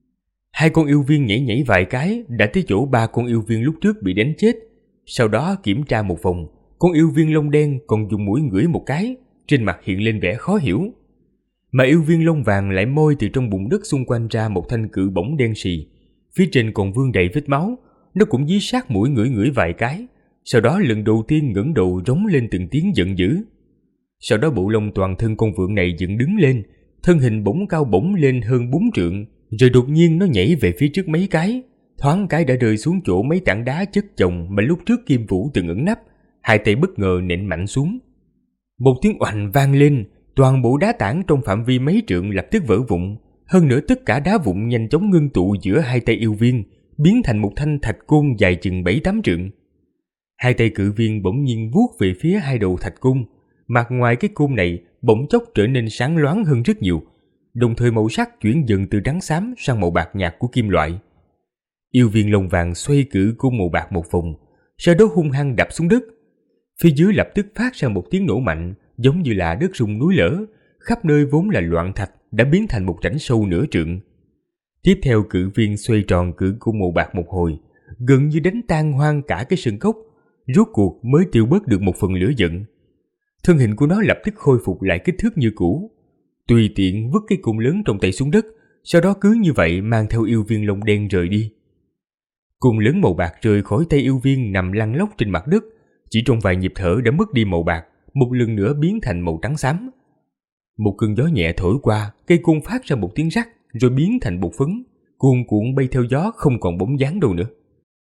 2 con yêu viên nhảy nhảy vài cái đã tới chỗ 3 con yêu viên lúc trước bị đánh chết. Sau đó kiểm tra một vòng, con yêu viên lông đen còn dùng mũi ngửi một cái, trên mặt hiện lên vẻ khó hiểu. Mà yêu viên lông vàng lại moi từ trong bụng đất xung quanh ra một thanh cự bổng đen sì, phía trên còn vương đầy vết máu. Nó cũng dí sát mũi ngửi vài cái, sau đó lần đầu tiên ngẩng đầu rống lên từng tiếng giận dữ. Sau đó bộ lông toàn thân con vượn này dựng đứng lên, thân hình bỗng cao bổng lên hơn 4 trượng, rồi đột nhiên nó nhảy về phía trước mấy cái, thoáng cái đã rơi xuống chỗ mấy tảng đá chất chồng mà lúc trước Kim Vũ từng ẩn nấp, 2 tay bất ngờ nện mạnh xuống. Một tiếng oành vang lên, toàn bộ đá tảng trong phạm vi mấy trượng lập tức vỡ vụn, hơn nữa tất cả đá vụn nhanh chóng ngưng tụ giữa 2 tay yêu viên, biến thành một thanh thạch côn dài chừng 7-8 trượng. 2 tay cự viên bỗng nhiên vuốt về phía 2 đầu thạch côn, mặt ngoài cái côn này bỗng chốc trở nên sáng loáng hơn rất nhiều, đồng thời màu sắc chuyển dần từ trắng xám sang màu bạc nhạt của kim loại. Yêu viên lông vàng xoay cự côn màu bạc một vòng, sau đó hung hăng đập xuống đất. Phía dưới lập tức phát ra một tiếng nổ mạnh, giống như là đất rung núi lở, khắp nơi vốn là loạn thạch đã biến thành một rãnh sâu nửa trượng. Tiếp theo cự viên xoay tròn cự côn màu bạc một hồi, gần như đánh tan hoang cả cái sơn cốc, rốt cuộc mới tiêu bớt được một phần lửa giận. Thân hình của nó lập tức khôi phục lại kích thước như cũ, tùy tiện vứt cái côn lớn trong tay xuống đất, sau đó cứ như vậy mang theo yêu viên lông đen rời đi. Côn lớn màu bạc rời khỏi tay yêu viên nằm lăn lóc trên mặt đất, chỉ trong vài nhịp thở đã mất đi màu bạc, một lần nữa biến thành màu trắng xám. Một cơn gió nhẹ thổi qua, cây côn phát ra một tiếng rắc rồi biến thành bột phấn, cuồn cuộn bay theo gió không còn bóng dáng đâu nữa.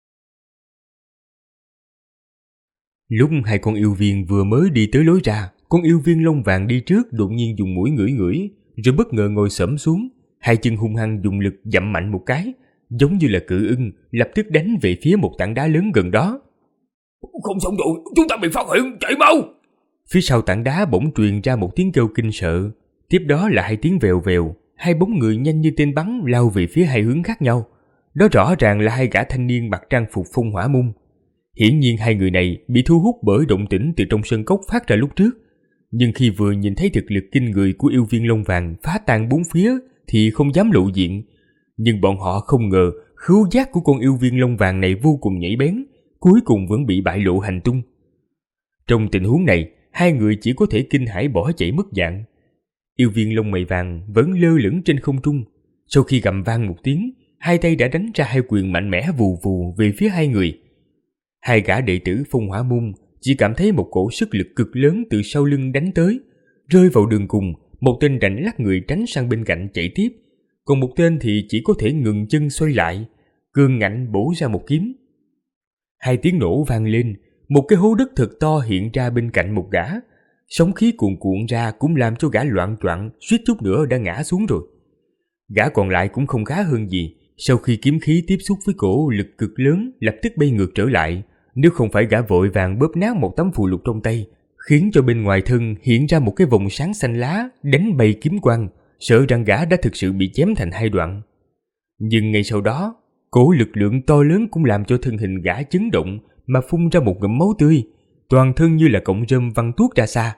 Lúc hai con yêu viên vừa mới đi tới lối ra, con yêu viên lông vàng đi trước đột nhiên dùng mũi ngửi ngửi, rồi bất ngờ ngồi xổm xuống, hai chân hung hăng dùng lực dặm mạnh một cái, giống như là cự ưng, lập tức đánh về phía một tảng đá lớn gần đó. Không xong rồi, chúng ta bị phát hiện, chạy mau! Phía sau tảng đá bỗng truyền ra một tiếng kêu kinh sợ, tiếp đó là hai tiếng vèo vèo, hai bóng người nhanh như tên bắn lao về phía hai hướng khác nhau. Đó rõ ràng là hai gã thanh niên mặc trang phục phong hỏa môn. Hiển nhiên hai người này bị thu hút bởi động tĩnh từ trong sơn cốc phát ra lúc trước, nhưng khi vừa nhìn thấy thực lực kinh người của yêu viên lông vàng phá tan bốn phía thì không dám lộ diện. Nhưng bọn họ không ngờ khứu giác của con yêu viên lông vàng này vô cùng nhạy bén, cuối cùng vẫn bị bại lộ hành tung. Trong tình huống này, hai người chỉ có thể kinh hãi bỏ chạy mất dạng. Yêu viên lông mày vàng vẫn lơ lửng trên không trung. Sau khi gầm vang một tiếng, hai tay đã đánh ra hai quyền mạnh mẽ vù vù về phía hai người. Hai gã đệ tử phong hỏa môn chỉ cảm thấy một cổ sức lực cực lớn từ sau lưng đánh tới, rơi vào đường cùng. Một tên đành lắc người tránh sang bên cạnh chạy tiếp, còn một tên thì chỉ có thể ngừng chân xoay lại, cương ngạnh bổ ra một kiếm. Hai tiếng nổ vang lên, một cái hố đất thật to hiện ra bên cạnh một gã. Sóng khí cuồn cuộn ra cũng làm cho gã loạng choạng, suýt chút nữa đã ngã xuống rồi. Gã còn lại cũng không khá hơn gì, sau khi kiếm khí tiếp xúc với cổ lực cực lớn lập tức bay ngược trở lại. Nếu không phải gã vội vàng bóp nát một tấm phù lục trong tay, khiến cho bên ngoài thân hiện ra một cái vòng sáng xanh lá đánh bay kiếm quang, sợ rằng gã đã thực sự bị chém thành hai đoạn. Nhưng ngay sau đó, cổ lực lượng to lớn cũng làm cho thân hình gã chấn động mà phun ra một ngụm máu tươi, toàn thân như là cọng rơm văng tuốt ra xa.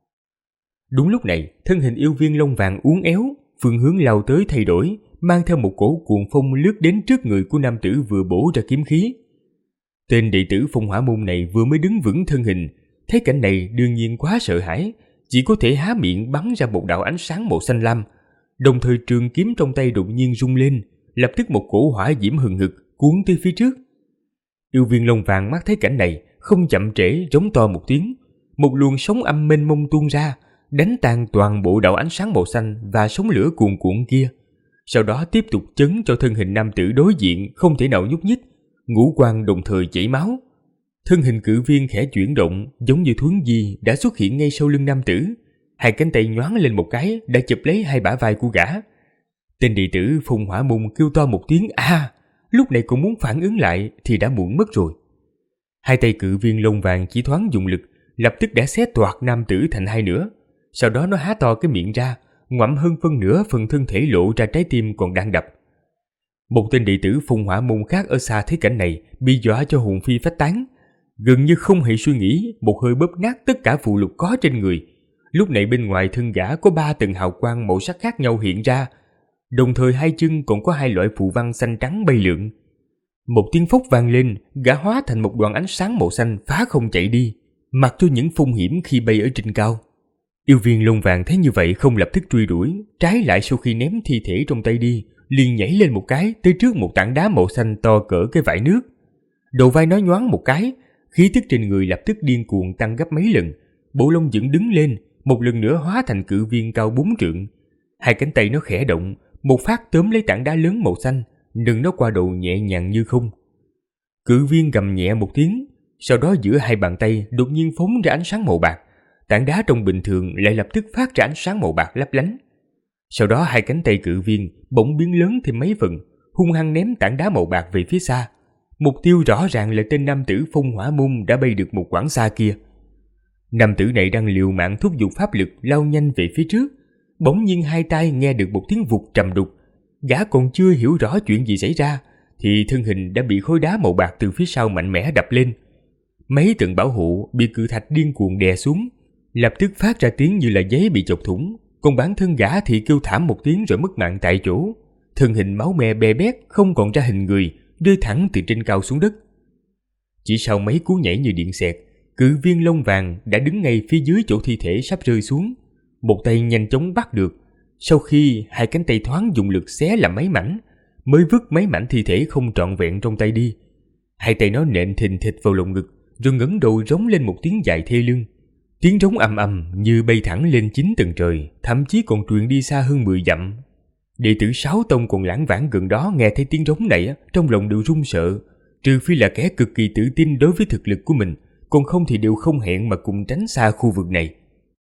Đúng lúc này, thân hình yêu viên lông vàng uốn éo, phương hướng lao tới thay đổi, mang theo một cổ cuồng phong lướt đến trước người của nam tử vừa bổ ra kiếm khí. Tên đệ tử phong hỏa môn này vừa mới đứng vững thân hình, thấy cảnh này đương nhiên quá sợ hãi, chỉ có thể há miệng bắn ra một đạo ánh sáng màu xanh lam, đồng thời trường kiếm trong tay đột nhiên rung lên, lập tức một cổ hỏa diễm hừng hực cuốn tới phía trước. Yêu viên lông vàng mắt thấy cảnh này, không chậm trễ rống to một tiếng, một luồng sóng âm mênh mông tuôn ra, đánh tan toàn bộ đạo ánh sáng màu xanh và sóng lửa cuồn cuộn kia. Sau đó tiếp tục chấn cho thân hình nam tử đối diện không thể nào nhúc nhích, ngũ quan đồng thời chảy máu. Thân hình cự viên khẽ chuyển động, giống như thuấn di đã xuất hiện ngay sau lưng nam tử. Hai cánh tay nhoáng lên một cái đã chụp lấy hai bả vai của gã. Tên đệ tử phong hỏa môn kêu to một tiếng a, lúc này cũng muốn phản ứng lại thì đã muộn mất rồi. Hai tay cự viên lông vàng chỉ thoáng dùng lực, lập tức đã xé toạc nam tử thành hai nửa. Sau đó nó há to cái miệng ra, ngoặm hơn phân nửa phần thân thể lộ ra trái tim còn đang đập. Một tên đệ tử phong hỏa môn khác ở xa thấy cảnh này, bị dọa cho hồn phi phách tán, gần như không hề suy nghĩ, một hơi bóp nát tất cả phù lục có trên người. Lúc này bên ngoài thân gã có 3 tầng hào quang màu sắc khác nhau hiện ra, đồng thời hai chân còn có 2 loại phù văn xanh trắng bay lượn. Một tiếng phốc vang lên, gã hóa thành một đoàn ánh sáng màu xanh phá không chạy đi, mặc cho những phong hiểm khi bay ở trên cao. Yêu viên lông vàng thấy như vậy không lập tức truy đuổi, trái lại sau khi ném thi thể trong tay đi, liền nhảy lên một cái tới trước một tảng đá màu xanh to cỡ cái vải nước. Đầu vai nó nhoáng một cái, khí tức trên người lập tức điên cuồng tăng gấp mấy lần, bộ lông dựng đứng lên, một lần nữa hóa thành cự viên cao 4 trượng. Hai cánh tay nó khẽ động, một phát tóm lấy tảng đá lớn màu xanh, nâng nó qua đầu nhẹ nhàng như không. Cự viên gầm nhẹ một tiếng, sau đó giữa hai bàn tay đột nhiên phóng ra ánh sáng màu bạc. Tảng đá trong bình thường lại lập tức phát ra ánh sáng màu bạc lấp lánh. Sau đó hai cánh tay cự viên bỗng biến lớn thêm mấy phần, hung hăng ném tảng đá màu bạc về phía xa. Mục tiêu rõ ràng là tên nam tử phong hỏa môn đã bay được một quãng xa kia. Nam tử này đang liều mạng thúc giục pháp lực lao nhanh về phía trước. Bỗng nhiên hai tai nghe được một tiếng vụt trầm đục. Gã còn chưa hiểu rõ chuyện gì xảy ra thì thân hình đã bị khối đá màu bạc từ phía sau mạnh mẽ đập lên. Mấy tầng bảo hộ bị cự thạch điên cuồng đè xuống, lập tức phát ra tiếng như là giấy bị chọc thủng. Còn bản thân gã thì kêu thảm một tiếng rồi mất mạng tại chỗ. Thân hình máu me be bét không còn ra hình người, rơi thẳng từ trên cao xuống đất. Chỉ sau mấy cú nhảy như điện xẹt, cự viên lông vàng đã đứng ngay phía dưới chỗ thi thể sắp rơi xuống. Một tay nhanh chóng bắt được, sau khi hai cánh tay thoáng dùng lực xé làm mấy mảnh, mới vứt mấy mảnh thi thể không trọn vẹn trong tay đi. Hai tay nó nện thình thịch vào lồng ngực, rồi ngẩng đầu rống lên một tiếng dài thê lương. Tiếng trống ầm ầm như bay thẳng lên 9 tầng trời, thậm chí còn truyền đi xa hơn 10 dặm. Đệ tử 6 tông còn lảng vảng gần đó nghe thấy tiếng trống này, trong lòng đều run sợ, trừ phi là kẻ cực kỳ tự tin đối với thực lực của mình, còn không thì đều không hẹn mà cùng tránh xa khu vực này.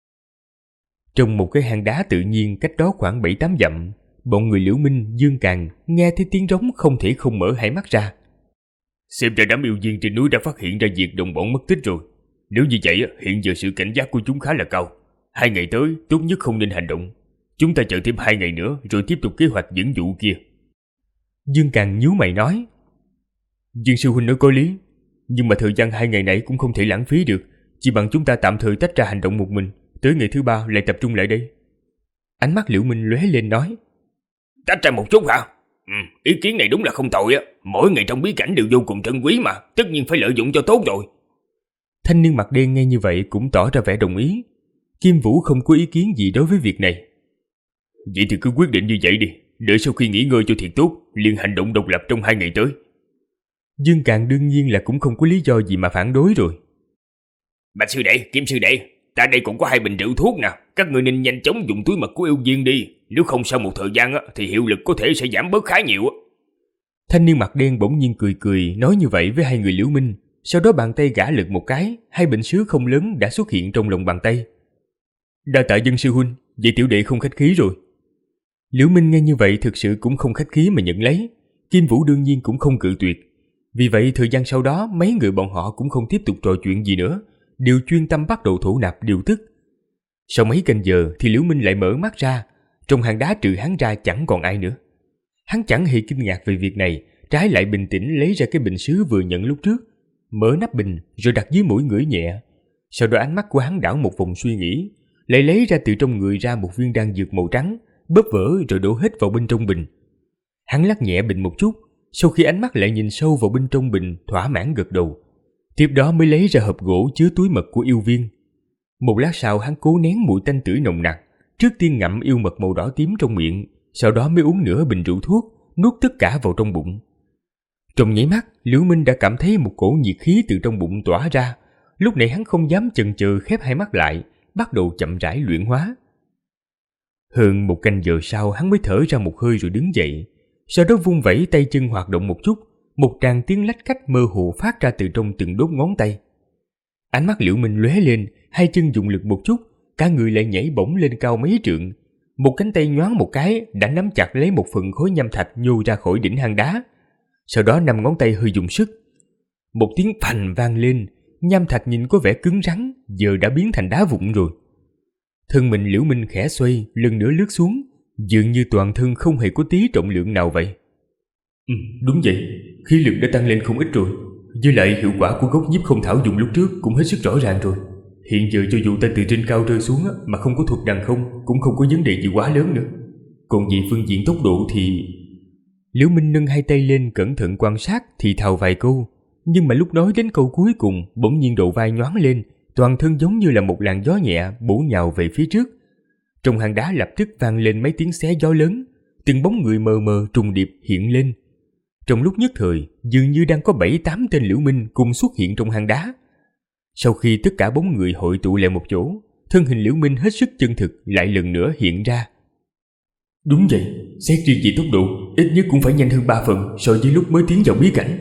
Trong một cái hang đá tự nhiên cách đó khoảng 7-8 dặm, bọn người Liễu Minh, Dương Càn nghe thấy tiếng trống không thể không mở hai mắt ra. Xem ra đám yêu viên trên núi đã phát hiện ra việc đồng bọn mất tích rồi. Nếu như vậy, hiện giờ sự cảnh giác của chúng khá là cao. 2 ngày tới, tốt nhất không nên hành động. Chúng ta chờ thêm 2 ngày nữa rồi tiếp tục kế hoạch dẫn dụ kia. Dương Càn nhíu mày nói. Dương sư huynh nói có lý, nhưng mà thời gian 2 ngày này cũng không thể lãng phí được. Chỉ bằng chúng ta tạm thời tách ra hành động một mình, tới ngày thứ 3 lại tập trung lại đây. Ánh mắt Liễu Minh lóe lên nói. Tách ra một chút hả? Ý kiến này đúng là không tồi á. Mỗi ngày trong bí cảnh đều vô cùng trân quý mà, tất nhiên phải lợi dụng cho tốt rồi. Thanh niên mặt đen nghe như vậy cũng tỏ ra vẻ đồng ý. Kim Vũ không có ý kiến gì đối với việc này. Vậy thì cứ quyết định như vậy đi, đợi sau khi nghỉ ngơi cho thiệt tốt, liền hành động độc lập trong 2 ngày tới. Dương Càn đương nhiên là cũng không có lý do gì mà phản đối rồi. Bạch sư đệ, Kim sư đệ, ta đây còn có 2 bình rượu thuốc nè, các ngươi nên nhanh chóng dùng túi mật của yêu viên đi, nếu không sau một thời gian thì hiệu lực có thể sẽ giảm bớt khá nhiều. Thanh niên mặt đen bỗng nhiên cười cười nói như vậy với hai người Liễu Minh, sau đó bàn tay gã lật một cái, 2 bình sứ không lớn đã xuất hiện trong lòng bàn tay. Đa tạ Dương sư huynh, vậy tiểu đệ không khách khí rồi. Liễu Minh nghe như vậy thực sự cũng không khách khí mà nhận lấy. Kim Vũ đương nhiên cũng không cự tuyệt. Vì vậy thời gian sau đó mấy người bọn họ cũng không tiếp tục trò chuyện gì nữa, đều chuyên tâm bắt đầu thổ nạp điều tức. Sau mấy canh giờ thì Liễu Minh lại mở mắt ra, trong hang đá trừ hắn ra chẳng còn ai nữa. Hắn chẳng hề kinh ngạc về việc này, trái lại bình tĩnh lấy ra cái bình sứ vừa nhận lúc trước, mở nắp bình rồi đặt dưới mũi ngửi nhẹ. Sau đó ánh mắt của hắn đảo một vòng suy nghĩ, lại lấy ra từ trong người ra một viên đan dược màu trắng, bóp vỡ rồi đổ hết vào bên trong bình. Hắn lắc nhẹ bình một chút, sau khi ánh mắt lại nhìn sâu vào bên trong bình, thỏa mãn gật đầu. Tiếp đó mới lấy ra hộp gỗ chứa túi mật của yêu viên. Một lát sau hắn cố nén mùi tanh tưởi nồng nặc, trước tiên ngậm yêu mật màu đỏ tím trong miệng, sau đó mới uống nửa bình rượu thuốc, nuốt tất cả vào trong bụng. Trong nháy mắt, Liễu Minh đã cảm thấy một cổ nhiệt khí từ trong bụng tỏa ra. Lúc này hắn không dám chần chừ khép hai mắt lại, bắt đầu chậm rãi luyện hóa. Hơn 1 canh giờ sau hắn mới thở ra một hơi rồi đứng dậy, sau đó vung vẩy tay chân hoạt động một chút, một tràng tiếng lách cách mơ hồ phát ra từ trong từng đốt ngón tay. Ánh mắt Liễu Minh lóe lên, 2 chân dùng lực một chút, cả người lại nhảy bổng lên cao mấy trượng. Một cánh tay nhoáng một cái đã nắm chặt lấy một phần khối nham thạch nhô ra khỏi đỉnh hang đá. Sau đó 5 ngón tay hơi dùng sức. Một tiếng phành vang lên, nham thạch nhìn có vẻ cứng rắn, giờ đã biến thành đá vụn rồi. Thân mình Liễu Minh khẽ xoay, lần nữa lướt xuống, dường như toàn thân không hề có tí trọng lượng nào vậy. Đúng vậy, khí lực đã tăng lên không ít rồi, với lại hiệu quả của gốc nhiếp không thảo dùng lúc trước cũng hết sức rõ ràng rồi. Hiện giờ cho dù ta từ trên cao rơi xuống mà không có thuật đằng không, cũng không có vấn đề gì quá lớn nữa. Còn về phương diện tốc độ thì... Liễu Minh nâng 2 tay lên cẩn thận quan sát thì thào vài câu, nhưng mà lúc nói đến câu cuối cùng bỗng nhiên đầu vai nhoáng lên, toàn thân giống như là một làn gió nhẹ bổ nhào về phía trước. Trong hang đá lập tức vang lên mấy tiếng xé gió lớn, từng bóng người mờ mờ trùng điệp hiện lên. Trong lúc nhất thời, dường như đang có 7-8 tên Liễu Minh cùng xuất hiện trong hang đá. Sau khi tất cả bóng người hội tụ lại một chỗ, thân hình Liễu Minh hết sức chân thực lại lần nữa hiện ra. Đúng vậy, xét riêng về tốc độ, ít nhất cũng phải nhanh hơn 3 phần so với lúc mới tiến vào bí cảnh.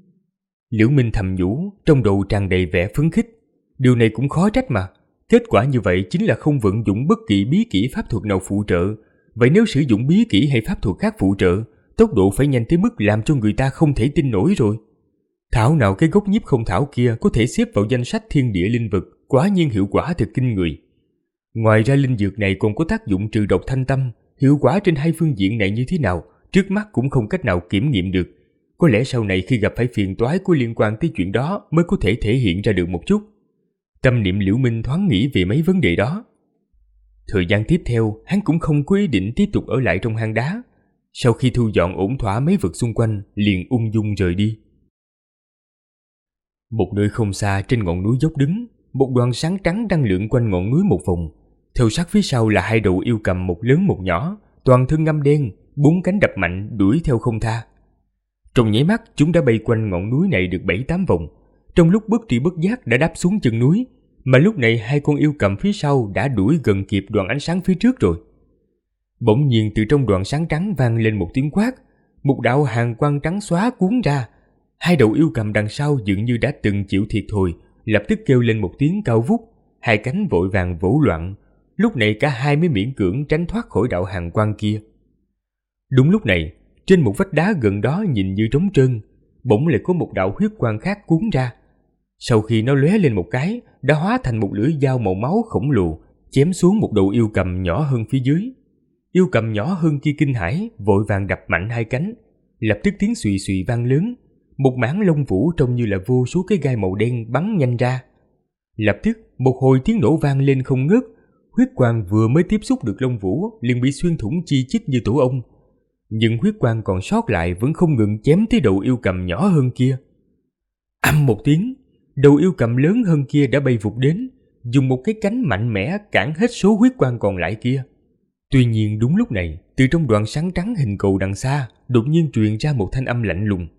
Liễu Minh thầm nhủ, trong đầu tràn đầy vẻ phấn khích. Điều này cũng khó trách mà. Kết quả như vậy chính là không vận dụng bất kỳ bí kỹ pháp thuật nào phụ trợ. Vậy nếu sử dụng bí kỹ hay pháp thuật khác phụ trợ, tốc độ phải nhanh tới mức làm cho người ta không thể tin nổi rồi. Thảo nào cái gốc nhiếp không thảo kia có thể xếp vào danh sách thiên địa linh vật, quả nhiên hiệu quả thật kinh người. Ngoài ra linh dược này còn có tác dụng trừ độc thanh tâm, hiệu quả trên 2 phương diện này như thế nào, trước mắt cũng không cách nào kiểm nghiệm được. Có lẽ sau này khi gặp phải phiền toái có liên quan tới chuyện đó mới có thể thể hiện ra được một chút. Tâm niệm Liễu Minh thoáng nghĩ về mấy vấn đề đó. Thời gian tiếp theo, hắn cũng không có ý định tiếp tục ở lại trong hang đá. Sau khi thu dọn ổn thỏa mấy vật xung quanh, liền ung dung rời đi. Một nơi không xa trên ngọn núi dốc đứng, một đoàn sáng trắng đang lượn quanh ngọn núi một vòng. Theo sát phía sau là 2 đầu yêu cầm, một lớn một nhỏ, toàn thân ngăm đen, 4 cánh đập mạnh đuổi theo không tha. Trong nháy mắt chúng đã bay quanh ngọn núi này được 7-8 vòng. Trong lúc bất tri bất giác đã đáp xuống chân núi, mà lúc này hai con yêu cầm phía sau đã đuổi gần kịp đoàn ánh sáng phía trước rồi. Bỗng nhiên từ trong đoàn sáng trắng vang lên một tiếng quát, một đạo hàn quang trắng xóa cuốn ra. Hai đầu yêu cầm đằng sau dường như đã từng chịu thiệt thòi, lập tức kêu lên một tiếng cao vút, hai cánh vội vàng vỗ loạn. Lúc này cả hai mới miễn cưỡng tránh thoát khỏi đạo hàn quang kia. Đúng lúc này, trên một vách đá gần đó nhìn như trống trơn, bỗng lại có một đạo huyết quang khác cuốn ra. Sau khi nó lóe lên một cái, đã hóa thành một lưỡi dao màu máu khổng lồ, chém xuống một đầu yêu cầm nhỏ hơn phía dưới. Yêu cầm nhỏ hơn kia kinh hãi, vội vàng đập mạnh hai cánh, lập tức tiếng xùy xùy vang lớn, một mảng lông vũ trông như là vô số cái gai màu đen bắn nhanh ra. Lập tức một hồi tiếng nổ vang lên không ngớt, huyết quang vừa mới tiếp xúc được lông vũ liền bị xuyên thủng chi chít như tổ ong. Nhưng huyết quang còn sót lại vẫn không ngừng chém tới đầu yêu cầm nhỏ hơn kia. Ầm một tiếng, đầu yêu cầm lớn hơn kia đã bay vụt đến, dùng một cái cánh mạnh mẽ cản hết số huyết quang còn lại kia. Tuy nhiên đúng lúc này, từ trong đoàn sáng trắng hình cầu đằng xa, đột nhiên truyền ra một thanh âm lạnh lùng.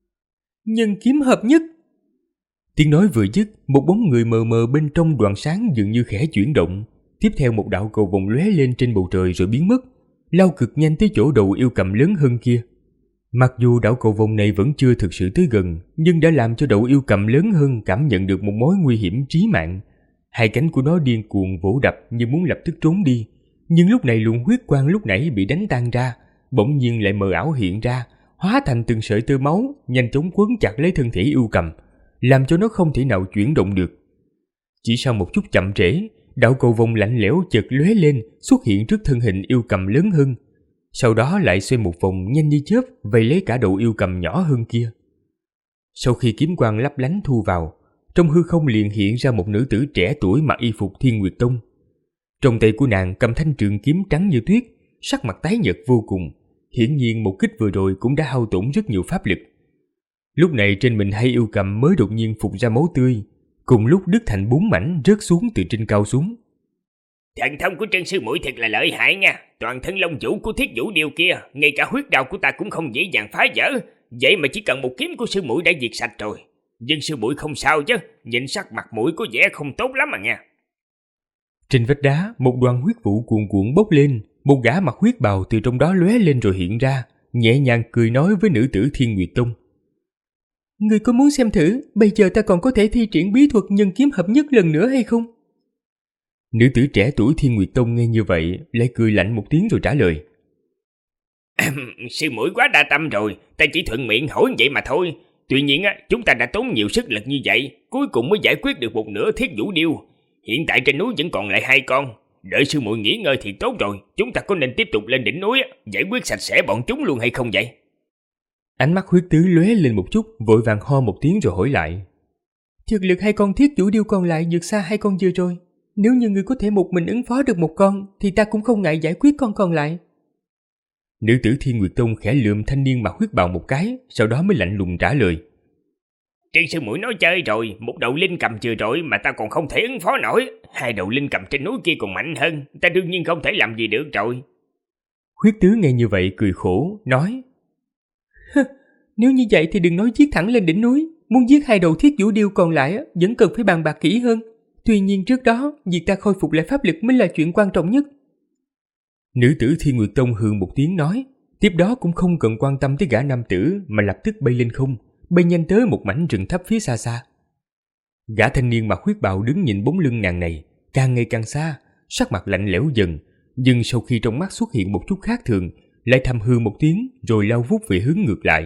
Nhân kiếm hợp nhất. Tiếng nói vừa dứt, một bóng người mờ mờ bên trong đoàn sáng dường như khẽ chuyển động. Tiếp theo một đạo cầu vồng lóe lên trên bầu trời rồi biến mất, lao cực nhanh tới chỗ đầu yêu cầm lớn hơn kia. Mặc dù đạo cầu vồng này vẫn chưa thực sự tới gần, nhưng đã làm cho đầu yêu cầm lớn hơn cảm nhận được một mối nguy hiểm chí mạng. Hai cánh của nó điên cuồng vỗ đập như muốn lập tức trốn đi. Nhưng lúc này luồng huyết quang lúc nãy bị đánh tan ra, bỗng nhiên lại mờ ảo hiện ra, hóa thành từng sợi tơ máu, nhanh chóng quấn chặt lấy thân thể yêu cầm, làm cho nó không thể nào chuyển động được. Chỉ sau một chút chậm trễ, đạo cầu vồng lạnh lẽo chợt lóe lên, xuất hiện trước thân hình yêu cầm lớn hơn. Sau đó lại xoay một vòng nhanh như chớp, vây lấy cả đầu yêu cầm nhỏ hơn kia. Sau khi kiếm quang lấp lánh thu vào, trong hư không liền hiện ra một nữ tử trẻ tuổi mặc y phục Thiên Nguyệt Tông. Trong tay của nàng cầm thanh trường kiếm trắng như tuyết, sắc mặt tái nhợt vô cùng. Hiển nhiên một kích vừa rồi cũng đã hao tổn rất nhiều pháp lực. Lúc này trên mình hai yêu cầm mới đột nhiên phụt ra máu tươi, cùng lúc đứt thành 4 mảnh rớt xuống từ trên cao xuống. Thần thông của Trân sư muội thật là lợi hại nha. Toàn thân lông vũ của Thiết Vũ Điêu kia, ngay cả huyết đao của ta cũng không dễ dàng phá vỡ. Vậy mà chỉ cần một kiếm của sư muội đã diệt sạch rồi. Nhưng sư muội không sao chứ, nhìn sắc mặt mũi có vẻ không tốt lắm mà nha. Trên vách đá, một đoàn huyết vụ cuồn cuộn bốc lên, một gã mặc huyết bào từ trong đó lóe lên rồi hiện ra, nhẹ nhàng cười nói với nữ tử Thiên Nguyệt Tông. Người có muốn xem thử, bây giờ ta còn có thể thi triển bí thuật nhân kiếm hợp nhất lần nữa hay không? Nữ tử trẻ tuổi Thiên Nguyệt Tông nghe như vậy, lại cười lạnh một tiếng rồi trả lời. Sư muội quá đa tâm rồi, ta chỉ thuận miệng hỏi vậy mà thôi. Tuy nhiên chúng ta đã tốn nhiều sức lực như vậy, cuối cùng mới giải quyết được một nửa Thiết Vũ Điêu. Hiện tại trên núi vẫn còn lại 2 con. Đợi sư muội nghỉ ngơi thì tốt rồi. Chúng ta có nên tiếp tục lên đỉnh núi giải quyết sạch sẽ bọn chúng luôn hay không vậy? Ánh mắt huyết tứ lóe lên một chút, vội vàng ho một tiếng rồi hỏi lại. Thực lực 2 con Thiết Vũ Điêu còn lại vượt xa 2 con vừa rồi. Nếu như ngươi có thể một mình ứng phó được 1 con, thì ta cũng không ngại giải quyết con còn lại. Nữ tử Thiên Nguyệt Tông khẽ lườm thanh niên mặc huyết bào một cái, sau đó mới lạnh lùng trả lời. Trân sư muội nói chơi rồi, một đầu linh cầm vừa rồi mà ta còn không thể ứng phó nổi. 2 đầu linh cầm trên núi kia còn mạnh hơn, ta đương nhiên không thể làm gì được rồi. Huyết tứ nghe như vậy cười khổ, nói. Nếu như vậy thì đừng nói giết thẳng lên đỉnh núi. Muốn giết 2 đầu Thiết Vũ Điêu còn lại vẫn cần phải bàn bạc kỹ hơn. Tuy nhiên trước đó, việc ta khôi phục lại pháp lực mới là chuyện quan trọng nhất. Nữ tử Thiên Nguyệt Tông hừ một tiếng nói, tiếp đó cũng không cần quan tâm tới gã nam tử mà lập tức bay lên không, bay nhanh tới một mảnh rừng thấp phía xa xa. Gã thanh niên mặc huyết bào đứng nhìn bóng lưng nàng này, càng ngày càng xa, sắc mặt lạnh lẽo dần, nhưng sau khi trong mắt xuất hiện một chút khác thường, lại thầm hừ một tiếng rồi lao vút về hướng ngược lại.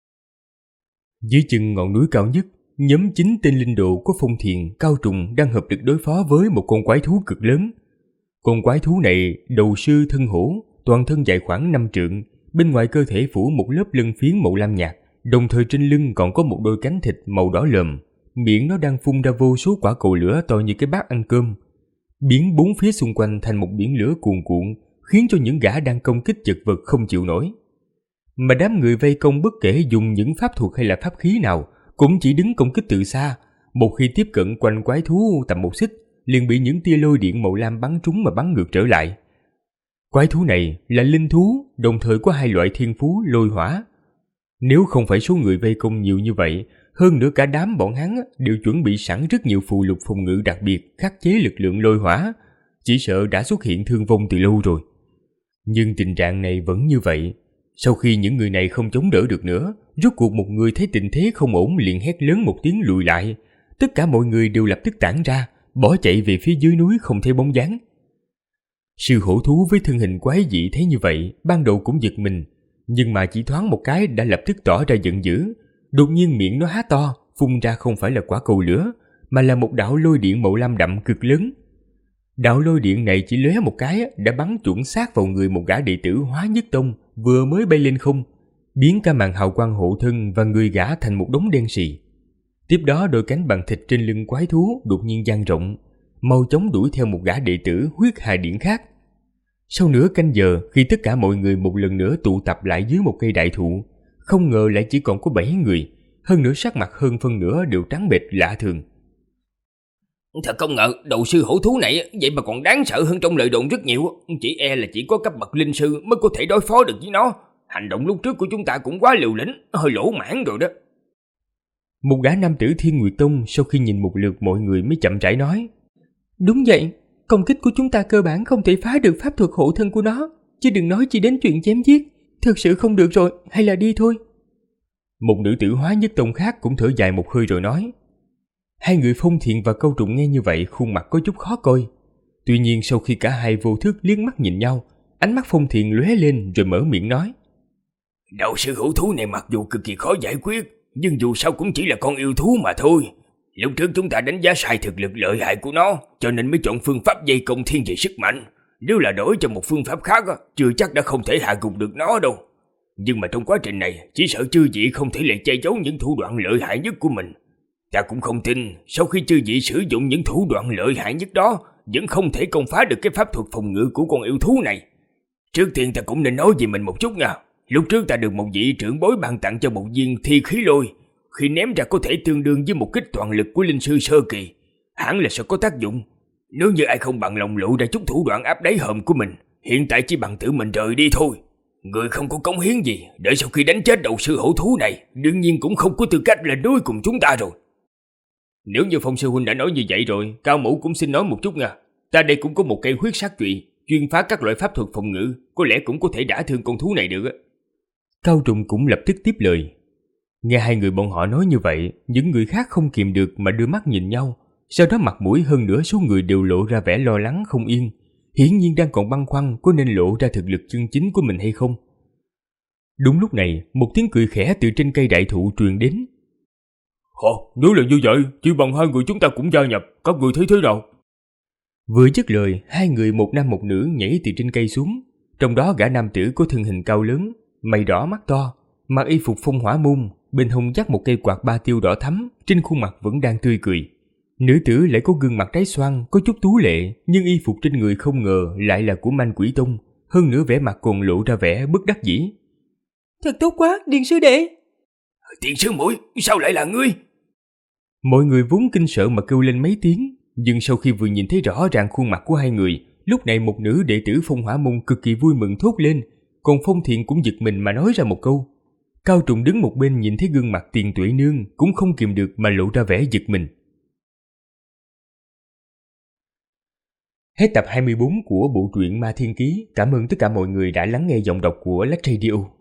Dưới chân ngọn núi cao nhất, nhóm 9 tên linh đồ có Phong Thiền, Cao Trùng đang hợp lực đối phó với một con quái thú cực lớn. Con quái thú này đầu sư thân hổ, toàn thân dài khoảng 5 trượng, bên ngoài cơ thể phủ một lớp lân phiến màu lam nhạt, đồng thời trên lưng còn có một đôi cánh thịt màu đỏ lờm, miệng nó đang phun ra vô số quả cầu lửa to như cái bát ăn cơm, biến 4 phía xung quanh thành một biển lửa cuồn cuộn, khiến cho những gã đang công kích chật vật không chịu nổi. Mà đám người vây công bất kể dùng những pháp thuật hay là pháp khí nào, cũng chỉ đứng công kích từ xa. Một khi tiếp cận quanh quái thú tầm 1 xích, liền bị những tia lôi điện màu lam bắn trúng mà bắn ngược trở lại. Quái thú này là linh thú, đồng thời có 2 loại thiên phú lôi hỏa. Nếu không phải số người vây công nhiều như vậy, Hơn nữa cả đám bọn hắn đều chuẩn bị sẵn rất nhiều phù lục phòng ngự đặc biệt khắc chế lực lượng lôi hỏa, chỉ sợ đã xuất hiện thương vong từ lâu rồi. Nhưng tình trạng này vẫn như vậy. Sau khi những người này không chống đỡ được nữa, rốt cuộc một người thấy tình thế không ổn liền hét lớn một tiếng lùi lại. Tất cả mọi người đều lập tức tản ra, bỏ chạy về phía dưới núi không thấy bóng dáng. Sư hổ thú với thân hình quái dị thấy như vậy, ban đầu cũng giật mình, nhưng mà chỉ thoáng một cái đã lập tức tỏ ra giận dữ. Đột nhiên miệng nó há to, phun ra không phải là quả cầu lửa, mà là một đạo lôi điện màu lam đậm cực lớn. Đạo lôi điện này chỉ lóe một cái đã bắn chuẩn xác vào người một gã đệ tử Hóa Nhất Tông vừa mới bay lên không, biến cả màn hào quang hộ thân và người gã thành một đống đen sì. Tiếp đó đôi cánh bằng thịt trên lưng quái thú đột nhiên dang rộng, mau chóng đuổi theo một gã đệ tử Huyết Hà Điển khác. Sau nửa canh giờ, khi tất cả mọi người một lần nữa tụ tập lại dưới một cây đại thụ, không ngờ lại chỉ còn có 7 người, hơn nữa sắc mặt hơn phân nửa đều trắng bệch lạ thường. Thật không ngờ đầu sư hổ thú này vậy mà còn đáng sợ hơn trong lời đồn rất nhiều. Chỉ e là chỉ có cấp bậc linh sư mới có thể đối phó được với nó. Hành động lúc trước của chúng ta cũng quá liều lĩnh, hơi lỗ mãn rồi đó. Một gã nam tử Thiên Nguyệt Tông sau khi nhìn một lượt mọi người mới chậm rãi nói: Đúng vậy, công kích của chúng ta cơ bản không thể phá được pháp thuật hộ thân của nó, chứ đừng nói chỉ đến chuyện chém giết. Thực sự không được rồi, hay là đi thôi. Một nữ tử Hóa Nhất Tông khác cũng thở dài một hơi rồi nói. Hai người Phong Thiện và Câu Trùng nghe như vậy khuôn mặt có chút khó coi. Tuy nhiên sau khi cả hai vô thức liếc mắt nhìn nhau, ánh mắt Phong Thiện lóe lên rồi mở miệng nói: Đạo sư hữu thú này mặc dù cực kỳ khó giải quyết, nhưng dù sao cũng chỉ là con yêu thú mà thôi. Lúc trước chúng ta đánh giá sai thực lực lợi hại của nó, cho nên mới chọn phương pháp dây công thiên về sức mạnh. Nếu là đổi cho một phương pháp khác, chưa chắc đã không thể hạ gục được nó đâu. Nhưng mà trong quá trình này, chỉ sợ chư vị không thể lại che giấu những thủ đoạn lợi hại nhất của mình. Ta cũng không tin, sau khi chư vị sử dụng những thủ đoạn lợi hại nhất đó, vẫn không thể công phá được cái pháp thuật phòng ngự của con yêu thú này. Trước tiên ta cũng nên nói về mình một chút nha. Lúc trước ta được một vị trưởng bối ban tặng cho một viên thi khí lôi. Khi ném ra có thể tương đương với một kích toàn lực của linh sư sơ kỳ. Hẳn là sẽ có tác dụng. Nếu như ai không bằng lòng lộ ra chút thủ đoạn áp đáy hòm của mình, hiện tại chỉ bằng tự mình rời đi thôi. Người không có cống hiến gì, đợi sau khi đánh chết đầu sư hổ thú này, đương nhiên cũng không có tư cách là đối cùng chúng ta rồi. Nếu như Phong sư huynh đã nói như vậy rồi, Cao mẫu cũng xin nói một chút nha. Ta đây cũng có một cây huyết sát trụy, chuyên phá các loại pháp thuật phòng ngự, có lẽ cũng có thể đả thương con thú này được á. Cao Trùng cũng lập tức tiếp lời. Nghe hai người bọn họ nói như vậy, những người khác không kìm được mà đưa mắt nhìn nhau. Sau đó mặt mũi hơn nửa số người đều lộ ra vẻ lo lắng không yên, hiển nhiên đang còn băn khoăn có nên lộ ra thực lực chân chính của mình hay không. Đúng lúc này, một tiếng cười khẽ từ trên cây đại thụ truyền đến. Nếu là như vậy, chỉ bằng hai người chúng ta cũng gia nhập, các người thấy thế nào? Vừa dứt lời, hai người một nam một nữ nhảy từ trên cây xuống. Trong đó gã nam tử có thân hình cao lớn, mày đỏ mắt to, mặc y phục phong hỏa môn, bên hông dắt một cây quạt ba tiêu đỏ thắm, trên khuôn mặt vẫn đang tươi cười. Nữ tử lại có gương mặt trái xoan, có chút tú lệ, nhưng y phục trên người không ngờ lại là của Manh Quỷ Tông, hơn nữa vẻ mặt còn lộ ra vẻ bất đắc dĩ. Thật tốt quá, Điền sư đệ. Tiền sư muội, sao lại là ngươi? Mọi người vốn kinh sợ mà kêu lên mấy tiếng, nhưng sau khi vừa nhìn thấy rõ ràng khuôn mặt của hai người, lúc này một nữ đệ tử Phong Hỏa Môn cực kỳ vui mừng thốt lên, còn Phong Thiện cũng giật mình mà nói ra một câu. Cao Trùng đứng một bên nhìn thấy gương mặt Tiền Tuệ Nương cũng không kìm được mà lộ ra vẻ giật mình. Hết tập 24 của bộ truyện Ma Thiên Ký. Cảm ơn tất cả mọi người đã lắng nghe giọng đọc của Lách Radio.